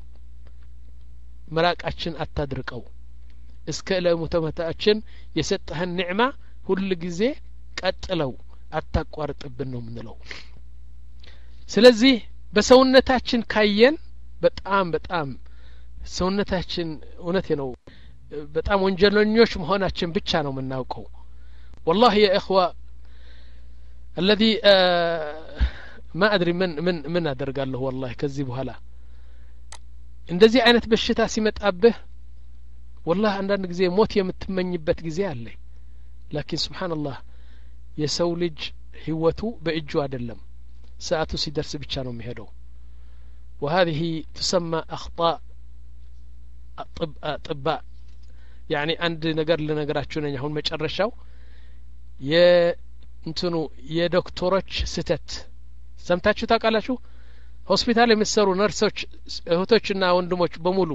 ምራቃችን አታድርቀው እስከ ለሙተመታችን የሰጠህን ኒዕማ ሁሉ ጊዜ ቀጥለው አታቋርጥብን ነው ምንለው ስለዚህ በሰውነታችን ካየን በጣም በጣም ሰውነታችን እውነቴ ነው በጣም ወንጀለኞች መሆናችን ብቻ ነው የምናውቀው والله يا اخوه الذي ما ادري من من من አደርጋለሁ والله ከዚህ በኋላ እንደዚህ አይነት በሽታ ሲመጣብህ والله አንዳንድ ጊዜ ሞት የምትመኝበት ጊዜ አለ لكن سبحان الله የሰው ልጅ ህይወቱ በእጁ አይደለም ሰዓቱ ሲደርስ ብቻ ነው የሚሄደው وهذه تسمى اخطاء اطباء يعني عند ነገር ለነገራችሁ ነኝ አሁን መጨረሻው የእንትኑ የዶክተሮች ስተት ሰምታችሁ ታውቃላችሁ ሆስፒታል የሚሰሩ ነርሶች እህቶችና ወንድሞች በሙሉ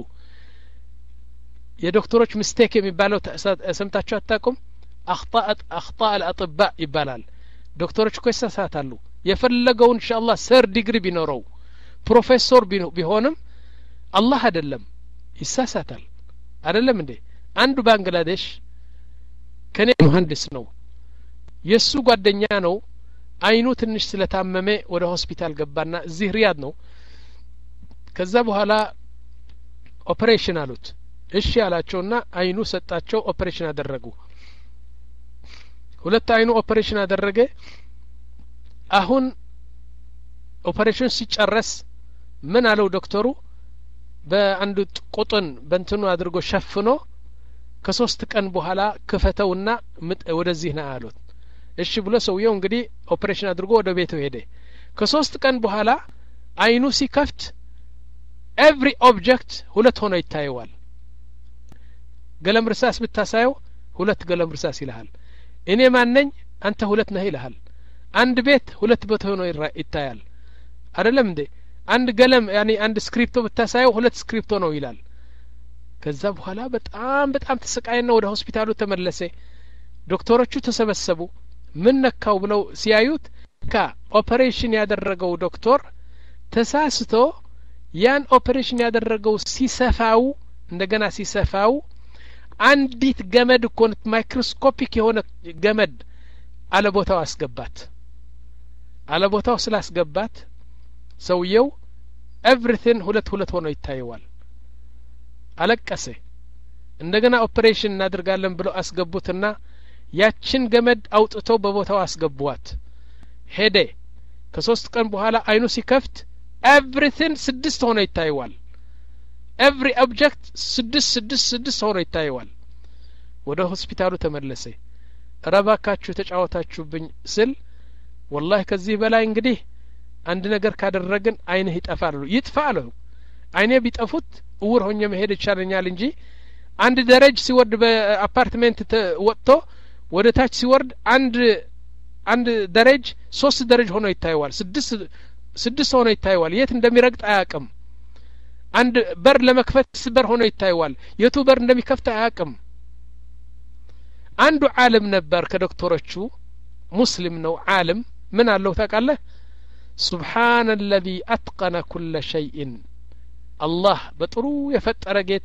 የዶክተሮች ሚስቴክ የሚባለው ሰምታችሁ አታውቁም اخطاء اخطاء الاطباء ይባላል ዶክተሮች እኮ ይሳሳታሉ የፈለገው ኢንሻአላህ ሰር ዲግሪ ቢኖረው ፕሮፌሰር ቢሆንም አላህ አይደለም ይሳሳታል አይደለም እንዴ አንዱ ባንግላዴሽ ከኔ መሐንዲስ ነው የሱ ጓደኛ ነው አይኑ ትንሽ ስለታመመ ወደ ሆስፒታል ገባና እዚህ ሪያድ ነው ከዛ በኋላ ኦፕሬሽን አሉት እሺ ያላቸውና አይኑ ሰጣቸው ኦፕሬሽን አደረጉ ሁለት አይኑ ኦፕሬሽን አደረገ አሁን ኦፕሬሽን ሲጨረስ ምን አለው ዶክተሩ በአንድ ቁጥን በእንትኑ አድርጎ ሸፍኖ ከሶስት ቀን በኋላ ክፈተውና ወደዚህ ና አሉት እሺ ብሎ ሰውየው እንግዲህ ኦፕሬሽን አድርጎ ወደ ቤቱ ሄደ ከሶስት ቀን በኋላ አይኑ ሲከፍት ኤቭሪ ኦብጀክት ሁለት ሆኖ ይታየዋል ገለም ርሳስ ብታሳየው ሁለት ገለም ርሳስ ይልሃል እኔ ማንነኝ አንተ ሁለት ነህ ይልሃል አንድ ቤት ሁለት ቦታ ሆኖ ይታያል አይደለም እንዴ አንድ ገለም ያኒ አንድ ስክሪፕቶ ብታሳየው ሁለት ስክሪፕቶ ነው ይላል ከዛ በኋላ በጣም በጣም ተሰቃየና ወደ ሆስፒታሉ ተመለሰ ዶክተሮቹ ተሰበሰቡ ምን ነካው ብለው ሲያዩት ካ ኦፕሬሽን ያደረገው ዶክተር ተሳስቶ ያን ኦፕሬሽን ያደረገው ሲሰፋው እንደገና ሲሰፋው አንዲት ገመድ ኮንት ማይክሮስኮፒክ የሆነ ገመድ አለ ቦታው አስገባት አለ ቦታው ስላስገባት ሰውየው ኤቭሪቲንግ ሁለት ሁለት ሆኖ ይታየዋል አለቀሰ እንደገና ኦፕሬሽን እናደርጋለን ብለው አስገቡትና ያችን ገመድ አውጥተው በቦታው አስገቡዋት ሄደ ከሶስት ቀን በኋላ አይኑ ሲከፍት ኤቭሪቲንግ ስድስት ሆኖ ይታየዋል ኤቭሪ ኦብጀክት ስድስት ስድስት ስድስት ሆኖ ይታየዋል ወደ ሆስፒታሉ ተመለሰ ረባካችሁ ተጫወታችሁብኝ ስል ወላሂ ከዚህ በላይ እንግዲህ አንድ ነገር ካደረግን አይንህ ይጠፋል ይጥፋል አይኔ ቢጠፉት እውር ሆኜ መሄድ ይቻለኛል እንጂ አንድ ደረጃ ሲወርድ በአፓርትመንት ወጥቶ ወደ ታች ሲወርድ አንድ አንድ ደረጃ ሶስት ደረጃ ሆኖ ይታየዋል ስድስት ስድስት ሆኖ ይታየዋል የት እንደሚረግጥ አያውቅም አንድ በር ለመክፈት በር ሆኖ ይታየዋል የቱ በር እንደሚከፍት አያውቅም አንዱ ዓለም ነበር ከዶክተሮቹ ሙስሊም ነው ዓለም ምን አለው ታውቃለህ سبحان الذي أتقن كل شيء الله በጥሩ የፈጠረ ጌታ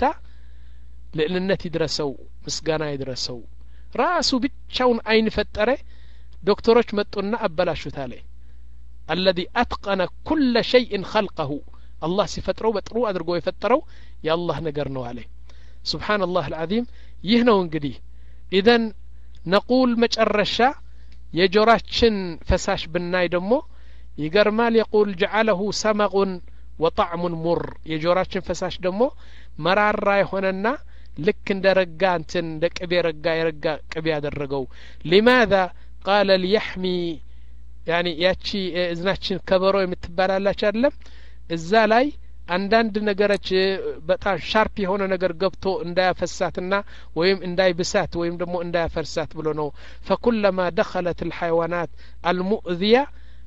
ለእልነት ይድረሰው ምስጋና ይድረሰው ራሱ ብቻውን አይን ፈጠረ ዶክተሮች መጡና አበላሹት አለ الذي أتقن كل شيء خلقه الله ሲፈጥረው በጥሩ አድርጎ የፈጠረው የአላህ ነገር ነው አለ سبحان الله العظيم ይህ ነው እንግዲህ ኢዘን نقول መጨረሻ የጆራችን ፈሳሽ ብናይ ደግሞ ይገርማል يقول جعله سمغ وطعم مر የጆራችን ፈሳሽ ደግሞ መራራ የሆነና ልክ እንደረጋ እንትን እንደ ቅቤ ረጋ የረጋ ቅቤ ያደረገው لماذا قال ليحمي يعني ያቺ እዝናችን ከበሮ የምትባላላች አይደለም እዛ ላይ አንዳንድ ነገሮች በጣም ሻርፕ የሆነ ነገር ገብቶ እንዳያፈሳትና ወይም እንዳይብሳት ወይም ደግሞ እንዳያፈርሳት ብሎ ነው فكلما دخلت الحيوانات المؤذية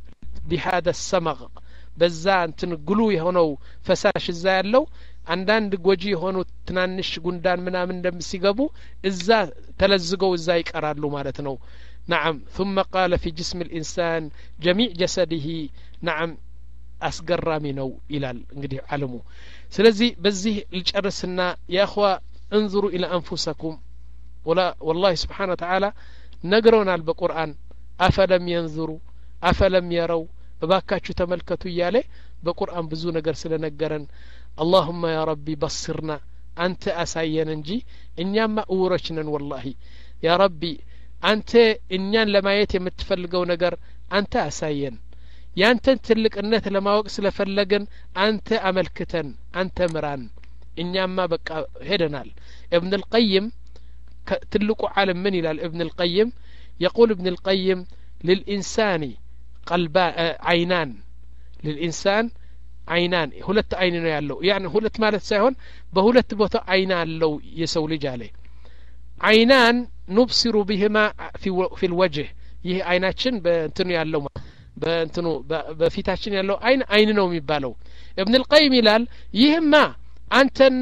بهذا السمغ በዛ እንትን ግሉ የሆነው ፈሳሽ እዛ ያለው አንዳንድ ጎጂ የሆኑ ትናንሽ ጉንዳን ምናምን እንደምሲገቡ እዛ ተለዝገው እዛ ይቀራሉ ማለት ነው نعم ثم قال في جسم الإنسان جميع جسده نعم አስገራሚ ነው ይላል እንግዲህ ዓለሙ ስለዚህ በዚህ ልጨርስና يا اخوا انظروا الى انفسكم ولا والله سبحانه وتعالى ነግረውናል በቁርአን አፈለም ينظروا አፈለም يروا እባካችሁ ተመልከቱ እያለ በቁርአን ብዙ ነገር ስለነገረን اللهم يا ربي بصرنا አንተ አሳየን እንጂ እኛማ እውሮች ነን والله يا ربي አንተ እኛን ለማየት የምትፈልገው ነገር አንተ አሳየን ያንተን ትልቅነት ለማወቅ ስለፈለገን አንተ አመልክተን አንተ ምራን እኛማ በቃ ሄደናል ابن القيم ትልቁ ዓለም ምን ይላል ابن القيم يقول ابن القيم للإنسان قلبان عينان للإنسان عينان ሁለት አይን ነው ያለው يعني ሁለት ማለት ሳይሆን በሁለት ቦታ አይን አለው የሰው ልጅ አለ عينان نبصر بهما في في الوجه ይህ አይናችን በእንትኑ ያለው በእንትኑ በፊታችን ያለው አይን አይን ነው የሚባለው ابن القيم ይላል ይህማ አንተና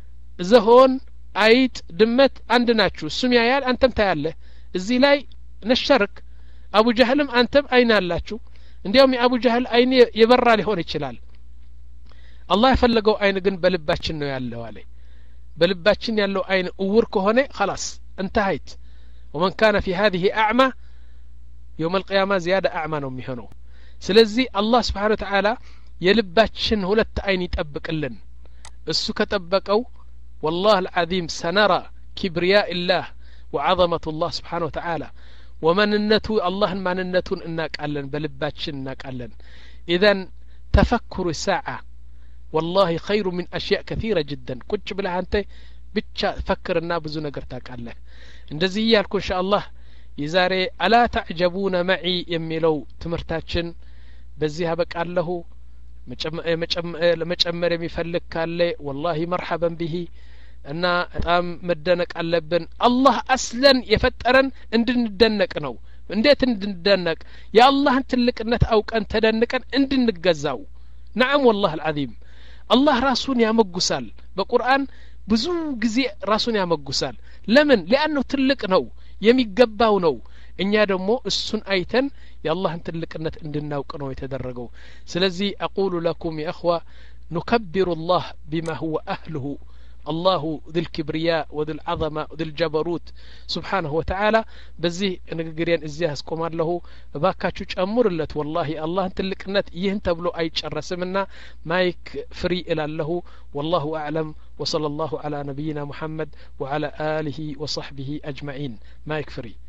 ዘሆን አይጥ ድመት አንድ ናችሁ እሱም ያያል አንተም ታያለህ እዚህ ላይ ነሸርክ አቡ ጀህልም አንተም አይን አላችሁ እንዲያውም የአቡ ጀህል አይን የበራ ሊሆን ይችላል አላህ የፈለገው አይን ግን በልባችን ነው ያለው አለ በልባችን ያለው አይን እውር ከሆነ خلاص انتهيت ومن كان في هذه اعمى يوم القيامه زياده اعمى ነው የሚሆነው ስለዚህ አላህ Subhanahu Wa Ta'ala የልባችን ሁለት አይን ይጠብቅልን እሱ ከጠበቀው والله العظيم سنرى كبرياء الله وعظمه الله سبحانه وتعالى ومننته الله مننቱን እናቃለን በልባችን እናቃለን اذا تفكر الساعه والله خير من اشياء كثيره جدا ቁጭ ብለህ አንተ ብቻ ፈክርና ብዙ ነገር ታቃለህ እንደዚህ ያልኩ ኢንሻአላህ የዛሬ አላ ተዕጀቡነ معي የሚለው ትምርታችን በዚህ አበቃለሁ መጨመር የሚፈልግ ካለ والله مرحبا به እና በጣም መደነቅ አለብን አላህ አስለን የፈጠረን እንድንደነቅ ነው እንዴት እንድንደነቅ የአላህን ትልቅነት አውቀን ተደንቀን እንድንገዛው نعم والله العظيم الله ራሱን ያመጉሳል በቁርአን ብዙ ጊዜ ራሱን ያመጉሳል ለምን لانه ትልቅ ነው የሚገባው ነው እኛ ደግሞ እሱን አይተን የአላህን ትልቅነት እንድናውቅ ነው የተደረገው ስለዚህ اقول لكم يا اخوه نكبر الله بما هو اهله الله ذو الكبرياء وذو العظمه وذو الجبروت سبحانه وتعالى بزي نغغرين ازي اسقومالله باكاچو ጨምሩለት والله الله ትልቅነት ይህን ተብሎ አይጨረስምና ማይክ ፍሪ ኢላልሁ والله اعلم وصلى الله على نبينا محمد وعلى اله وصحبه اجمعين مايك فري